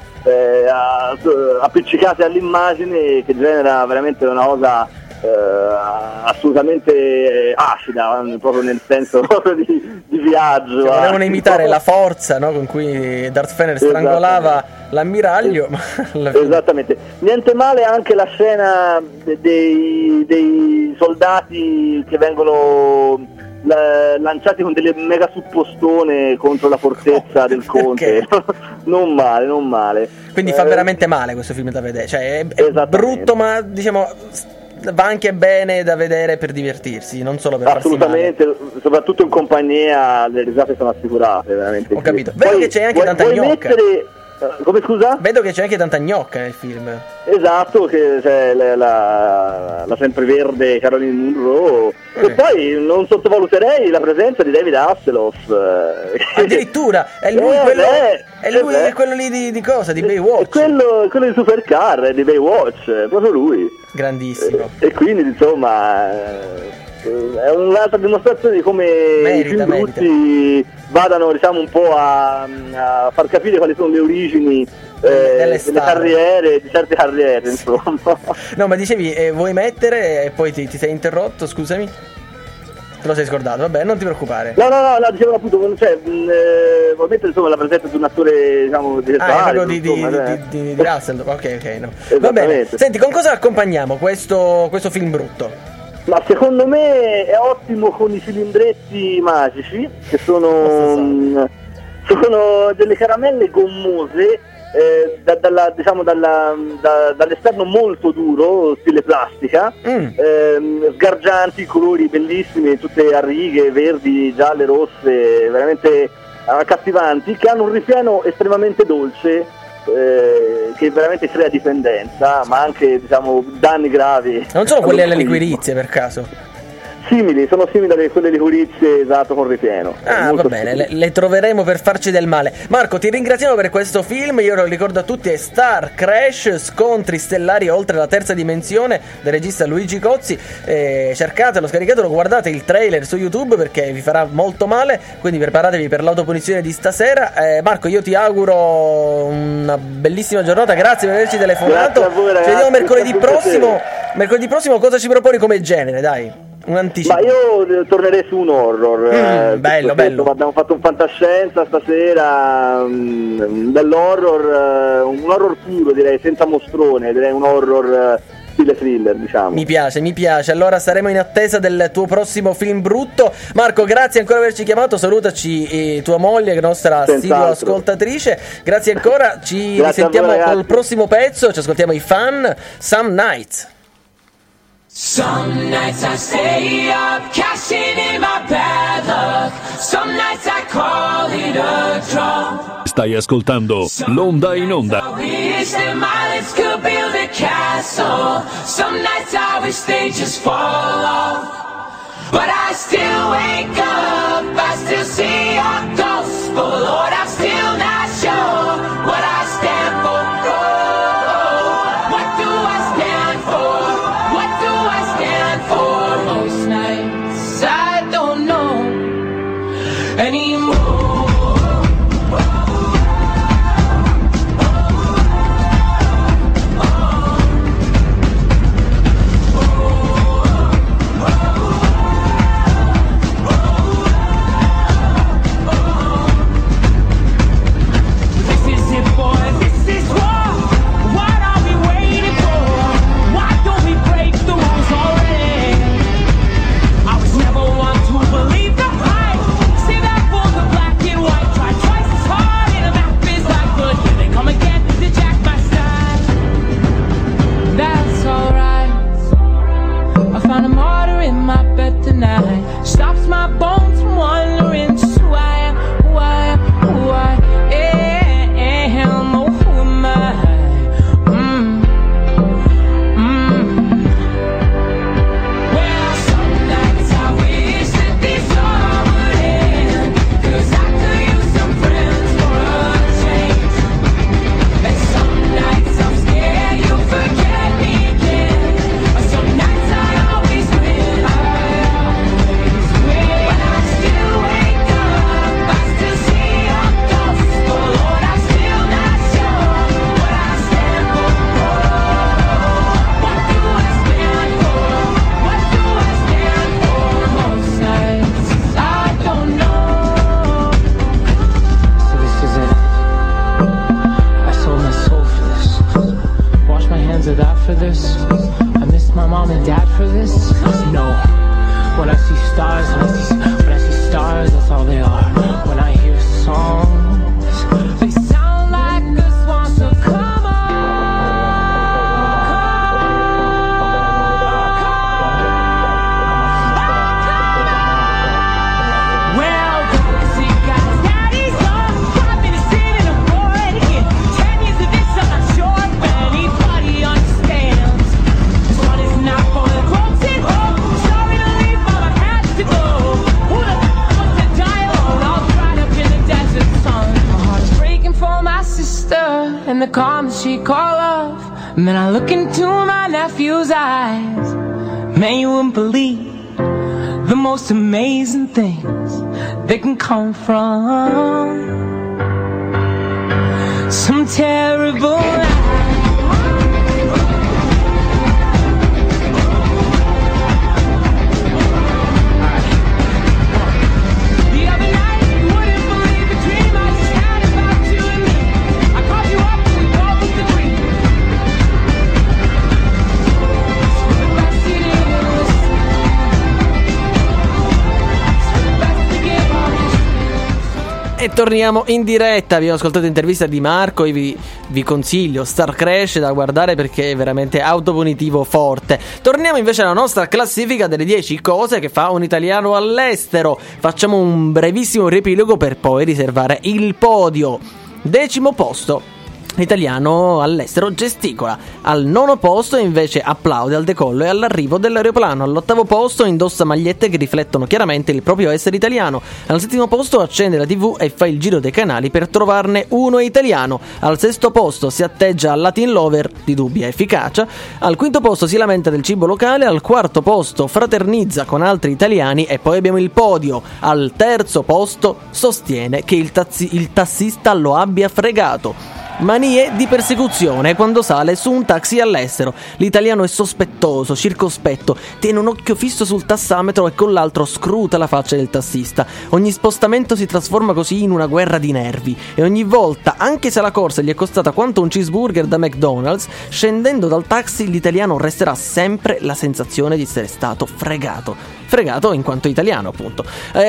appiccicate all'immagine, che genera veramente una cosa assolutamente acida, proprio nel senso proprio di viaggio. Cioè, volevano imitare la forza, no, con cui Darth Vader strangolava l'ammiraglio. Ma esattamente. Niente male anche la scena dei soldati che vengono lanciati con delle mega suppostone contro la fortezza del conte. non male. Quindi fa veramente male questo film da vedere, cioè è brutto, ma diciamo va anche bene da vedere per divertirsi, non solo per assolutamente, farsi male. Soprattutto in compagnia le risate sono assicurate, veramente. Ho capito. Vedo che c'è anche tanta gnocca. Come scusa? Vedo che c'è anche tanta gnocca nel film. Esatto, che c'è la sempreverde Caroline Munro. E poi non sottovaluterei la presenza di David Hasselhoff. Addirittura, è lui quello lì di cosa? Di Baywatch? Quello di Supercar, di Baywatch, proprio lui. Grandissimo. E quindi insomma è un'altra dimostrazione di come i film brutti vadano, diciamo, un po' a far capire quali sono le origini delle carriere, di certe carriere, insomma. No, ma dicevi, vuoi mettere e poi ti sei interrotto, scusami? Te lo sei scordato, vabbè, non ti preoccupare. No, dicevo appunto, cioè, vuoi mettere insomma la presenza di un attore, diciamo, di Russell, ok, no. Va bene. Senti, con cosa accompagniamo questo film brutto? Ma secondo me è ottimo con i cilindretti magici, che sono delle caramelle gommose, dall'esterno molto duro, stile plastica, sgargianti, colori bellissimi, tutte a righe, verdi, gialle, rosse, veramente accattivanti, che hanno un ripieno estremamente dolce, che veramente crea dipendenza, ma anche, diciamo, danni gravi. Non sono quelle alle liquirizie per caso? Sono simili a quelle liquirizie, esatto, con ripieno. Va bene, le troveremo per farci del male. Marco, ti ringraziamo per questo film. Io lo ricordo a tutti, è Star Crash, scontri stellari oltre la terza dimensione, del regista Luigi Cozzi. Cercatelo, scaricatelo, guardate il trailer su YouTube perché vi farà molto male, quindi preparatevi per l'autopunizione di stasera. Marco, io ti auguro una bellissima giornata, grazie per averci telefonato. Grazie a voi, ragazzi. Ci vediamo mercoledì prossimo. Mercoledì prossimo cosa ci proponi come genere, dai? Un anticipo. Ma io tornerei su un horror. Bello. Abbiamo fatto un fantascienza stasera, dell'horror, un horror puro, direi, senza mostrone, direi un horror stile thriller, diciamo. Mi piace. Allora staremo in attesa del tuo prossimo film brutto. Marco, grazie ancora per averci chiamato. Salutaci tua moglie, che è nostra assidua ascoltatrice. Grazie ancora. Ci risentiamo col prossimo pezzo. Ci ascoltiamo i Fan, Some Nights. Some nights I stay up, cashing in my bad luck. Some nights I call it a draw. Stai ascoltando L'Onda in Onda. I wish that my lips could build a castle. Some nights I wish they just fall off. But I still wake up, I still see your gospel. Lord, I'm still not sure what I stand for. What do I stand for? What do I stand for? Most nights I don't know anymore. Stops my bones from wondering just who I am, who am, oh, who am I? Well, some nights I wish that this all would end, 'cause I could use some friends for a change. And some nights I'm scared you'll forget me again. Some nights I always win. For this, I missed my mom and dad for this. No, when I see stars, when I see stars, that's all they are. When I hear songs, they sound like a swan. So come on, the calm she call love. And then I look into my nephew's eyes. Man, you wouldn't believe the most amazing things that can come from some terrible life. E torniamo in diretta. Abbiamo ascoltato l'intervista di Marco e vi consiglio Star Crash da guardare perché è veramente autopunitivo forte. Torniamo invece alla nostra classifica delle 10 cose che fa un italiano all'estero. Facciamo un brevissimo riepilogo per poi riservare il podio. 10° posto. L'italiano all'estero gesticola. Al 9° posto invece applaude al decollo e all'arrivo dell'aeroplano. All'8° posto indossa magliette che riflettono chiaramente il proprio essere italiano. Al 7° posto accende la TV e fa il giro dei canali per trovarne uno italiano. Al 6° posto si atteggia al Latin Lover di dubbia efficacia. Al 5° posto si lamenta del cibo locale. Al 4° posto fraternizza con altri italiani. E poi abbiamo il podio. Al 3° posto sostiene che il tassista lo abbia fregato. Manie di persecuzione quando sale su un taxi all'estero. L'italiano è sospettoso, circospetto, tiene un occhio fisso sul tassametro e con l'altro scruta la faccia del tassista. Ogni spostamento si trasforma così in una guerra di nervi e ogni volta, anche se la corsa gli è costata quanto un cheeseburger da McDonald's, scendendo dal taxi l'italiano resterà sempre la sensazione di essere stato fregato in quanto italiano, appunto.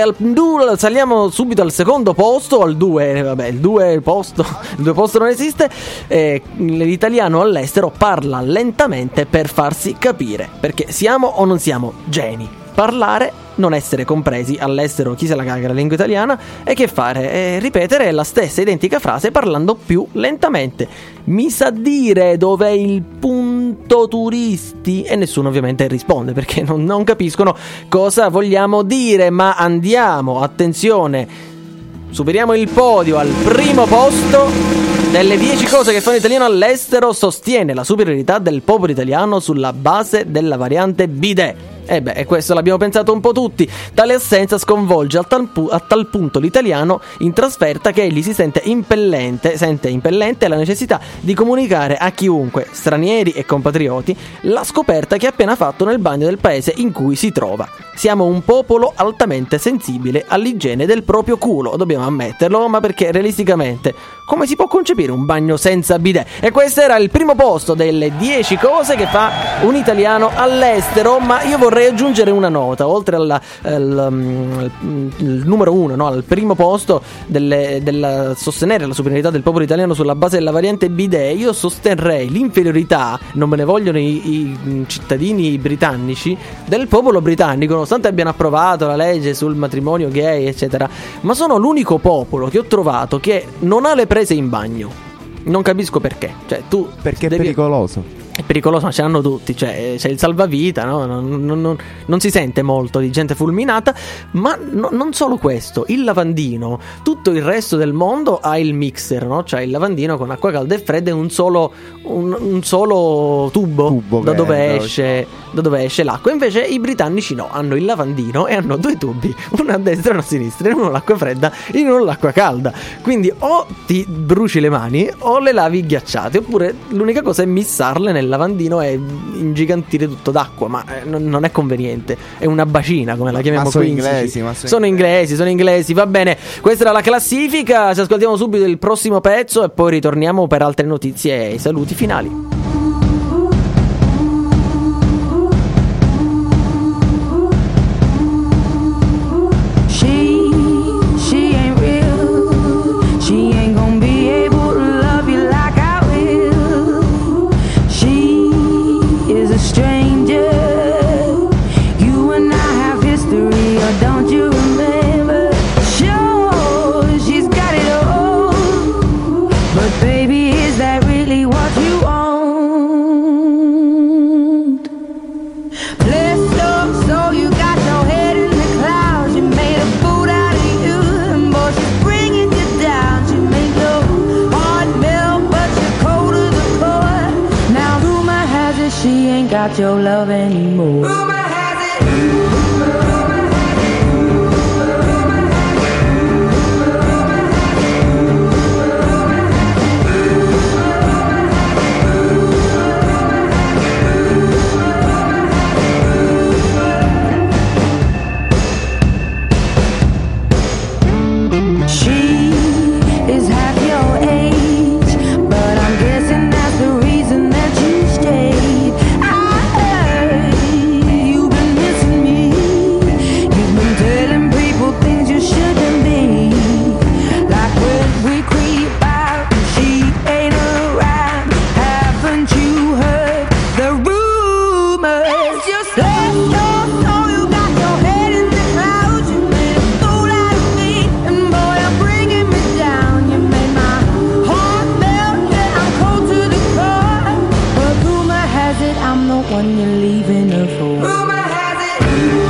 Saliamo subito al 2° posto, al 2, vabbè, il 2 posto non esiste. L'italiano all'estero parla lentamente per farsi capire, perché siamo o non siamo geni. Parlare, non essere compresi all'estero, chi se la caga la lingua italiana, e che fare? Ripetere la stessa identica frase parlando più lentamente. Mi sa dire dov'è il punto turisti? E nessuno ovviamente risponde perché non capiscono cosa vogliamo dire, ma andiamo, attenzione, superiamo il podio. Al 1° posto delle 10 cose che fa un italiano all'estero sostiene la superiorità del popolo italiano sulla base della variante bidet. E questo l'abbiamo pensato un po' tutti. Tale assenza sconvolge a tal punto l'italiano in trasferta che egli si sente impellente la necessità di comunicare a chiunque, stranieri e compatrioti, la scoperta che ha appena fatto nel bagno del paese in cui si trova. Siamo un popolo altamente sensibile all'igiene del proprio culo, dobbiamo ammetterlo, ma perché realisticamente come si può concepire un bagno senza bidet? E questo era il 1° posto delle 10 cose che fa un italiano all'estero, ma io vorrei aggiungere una nota, oltre al numero 1, no? Al 1° posto del sostenere la superiorità del popolo italiano sulla base della variante bidet, io sosterrei l'inferiorità, non me ne vogliono i cittadini britannici, del popolo britannico, nonostante abbiano approvato la legge sul matrimonio gay eccetera, ma sono l'unico popolo che ho trovato che non ha le prese in bagno. Non capisco perché, cioè perché è pericoloso. È pericoloso, ma ce l'hanno tutti, cioè c'è il salvavita, no? Non si sente molto di gente fulminata, ma non solo questo, il lavandino, tutto il resto del mondo ha il mixer, no? Cioè il lavandino con acqua calda e fredda e un solo tubo da dove esce l'acqua. Invece i britannici no, hanno il lavandino e hanno 2 tubi, uno a destra e uno a sinistra, in uno l'acqua fredda e in uno l'acqua calda. Quindi o ti bruci le mani o le lavi ghiacciate, oppure l'unica cosa è missarle nel lavandino e ingigantire tutto d'acqua, ma non è conveniente, è una bacina come la chiamiamo qui. Sono inglesi, va bene. Questa era la classifica, ci ascoltiamo subito il prossimo pezzo e poi ritorniamo per altre notizie e saluti finali. Baby, is that really what you want? your love anymore. She is half your age, but I'm guessing that's the reason that you stayed. I heard you've been missing me. You've been telling people things you shouldn't be. Like when we creep out and she ain't around. Haven't you heard the rumors? Just let your soul, you got your head in the clouds. You made a fool out of me, and boy, you're bringing me down. You made my heart melt, and I'm cold to the core. But rumor has it I'm the one you're leaving her for. Rumor has it.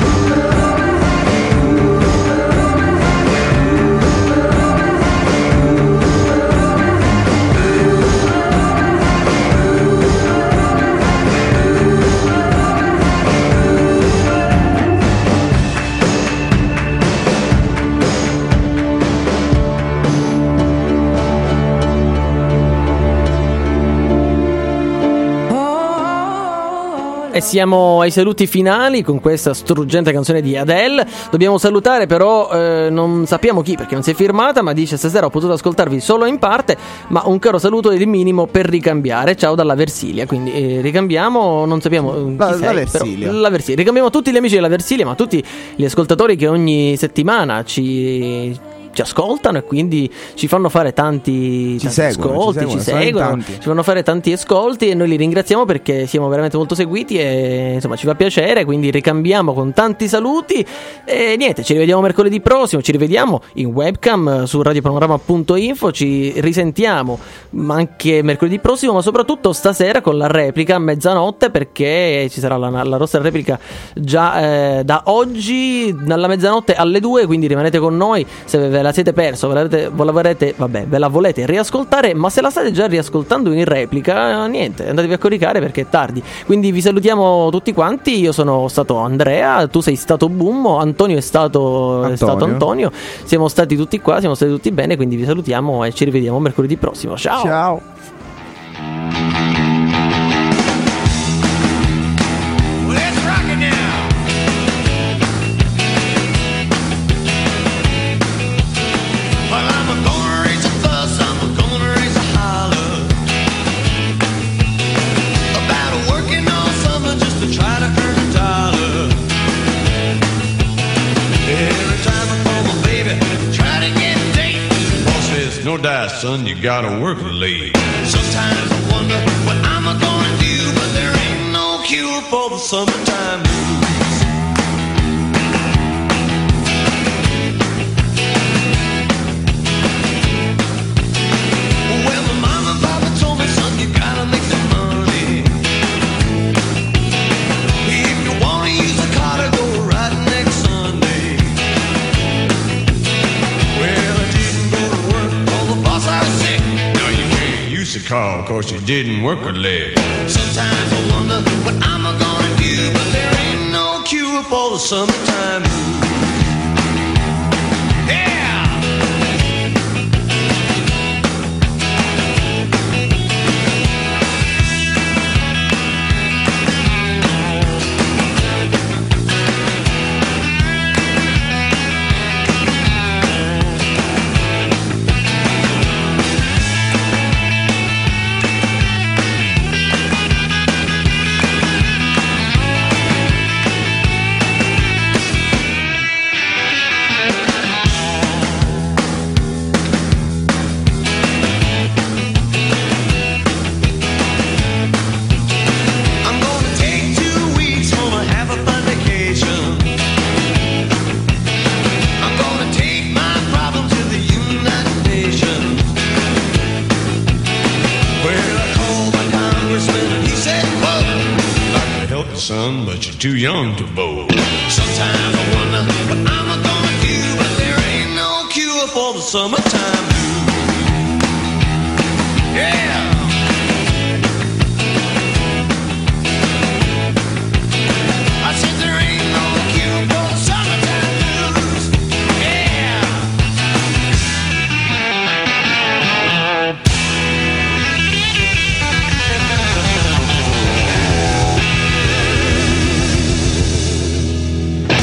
E siamo ai saluti finali con questa struggente canzone di Adele. Dobbiamo salutare però non sappiamo chi, perché non si è firmata, ma dice: stasera ho potuto ascoltarvi solo in parte, ma un caro saluto del minimo per ricambiare. Ciao dalla Versilia. Quindi ricambiamo, non sappiamo chi La sei, Versilia. però, la Versilia. Ricambiamo tutti gli amici della Versilia, ma tutti gli ascoltatori che ogni settimana ci ascoltano e quindi ci fanno fare tanti ascolti, ci seguono, ci fanno fare tanti ascolti, e noi li ringraziamo perché siamo veramente molto seguiti e insomma ci fa piacere. Quindi ricambiamo con tanti saluti e niente, ci rivediamo mercoledì prossimo, ci rivediamo in webcam su radiopanorama.info, ci risentiamo anche mercoledì prossimo, ma soprattutto stasera con la replica a mezzanotte, perché ci sarà la nostra replica già da oggi dalla mezzanotte alle 2, quindi rimanete con noi. Se ve la siete perso, ve la volete riascoltare, ma se la state già riascoltando in replica, niente, andatevi a coricare perché è tardi. Quindi vi salutiamo tutti quanti. Io sono stato Andrea, tu sei stato Bummo, Antonio è stato Antonio. Siamo stati tutti qua, siamo stati tutti bene, quindi vi salutiamo e ci rivediamo mercoledì prossimo. Ciao. Ciao. No dice, son, you gotta work late. Sometimes I wonder what I'm gonna do, but there ain't no cure for the summertime blues. Well, my mama and papa told me, son, you gotta make some money. If you wanna use a car to go riding next Sunday. Well, I didn't go to work. Boss, I was sick. No, you can't use the car, cause you didn't work a leg. Sometimes I wonder what I'm gonna do, but there ain't no cure for the summertime blues. Son, but you're too young to vote. Sometimes I wonder what I'm gonna do, but there ain't no cure for the summertime blues.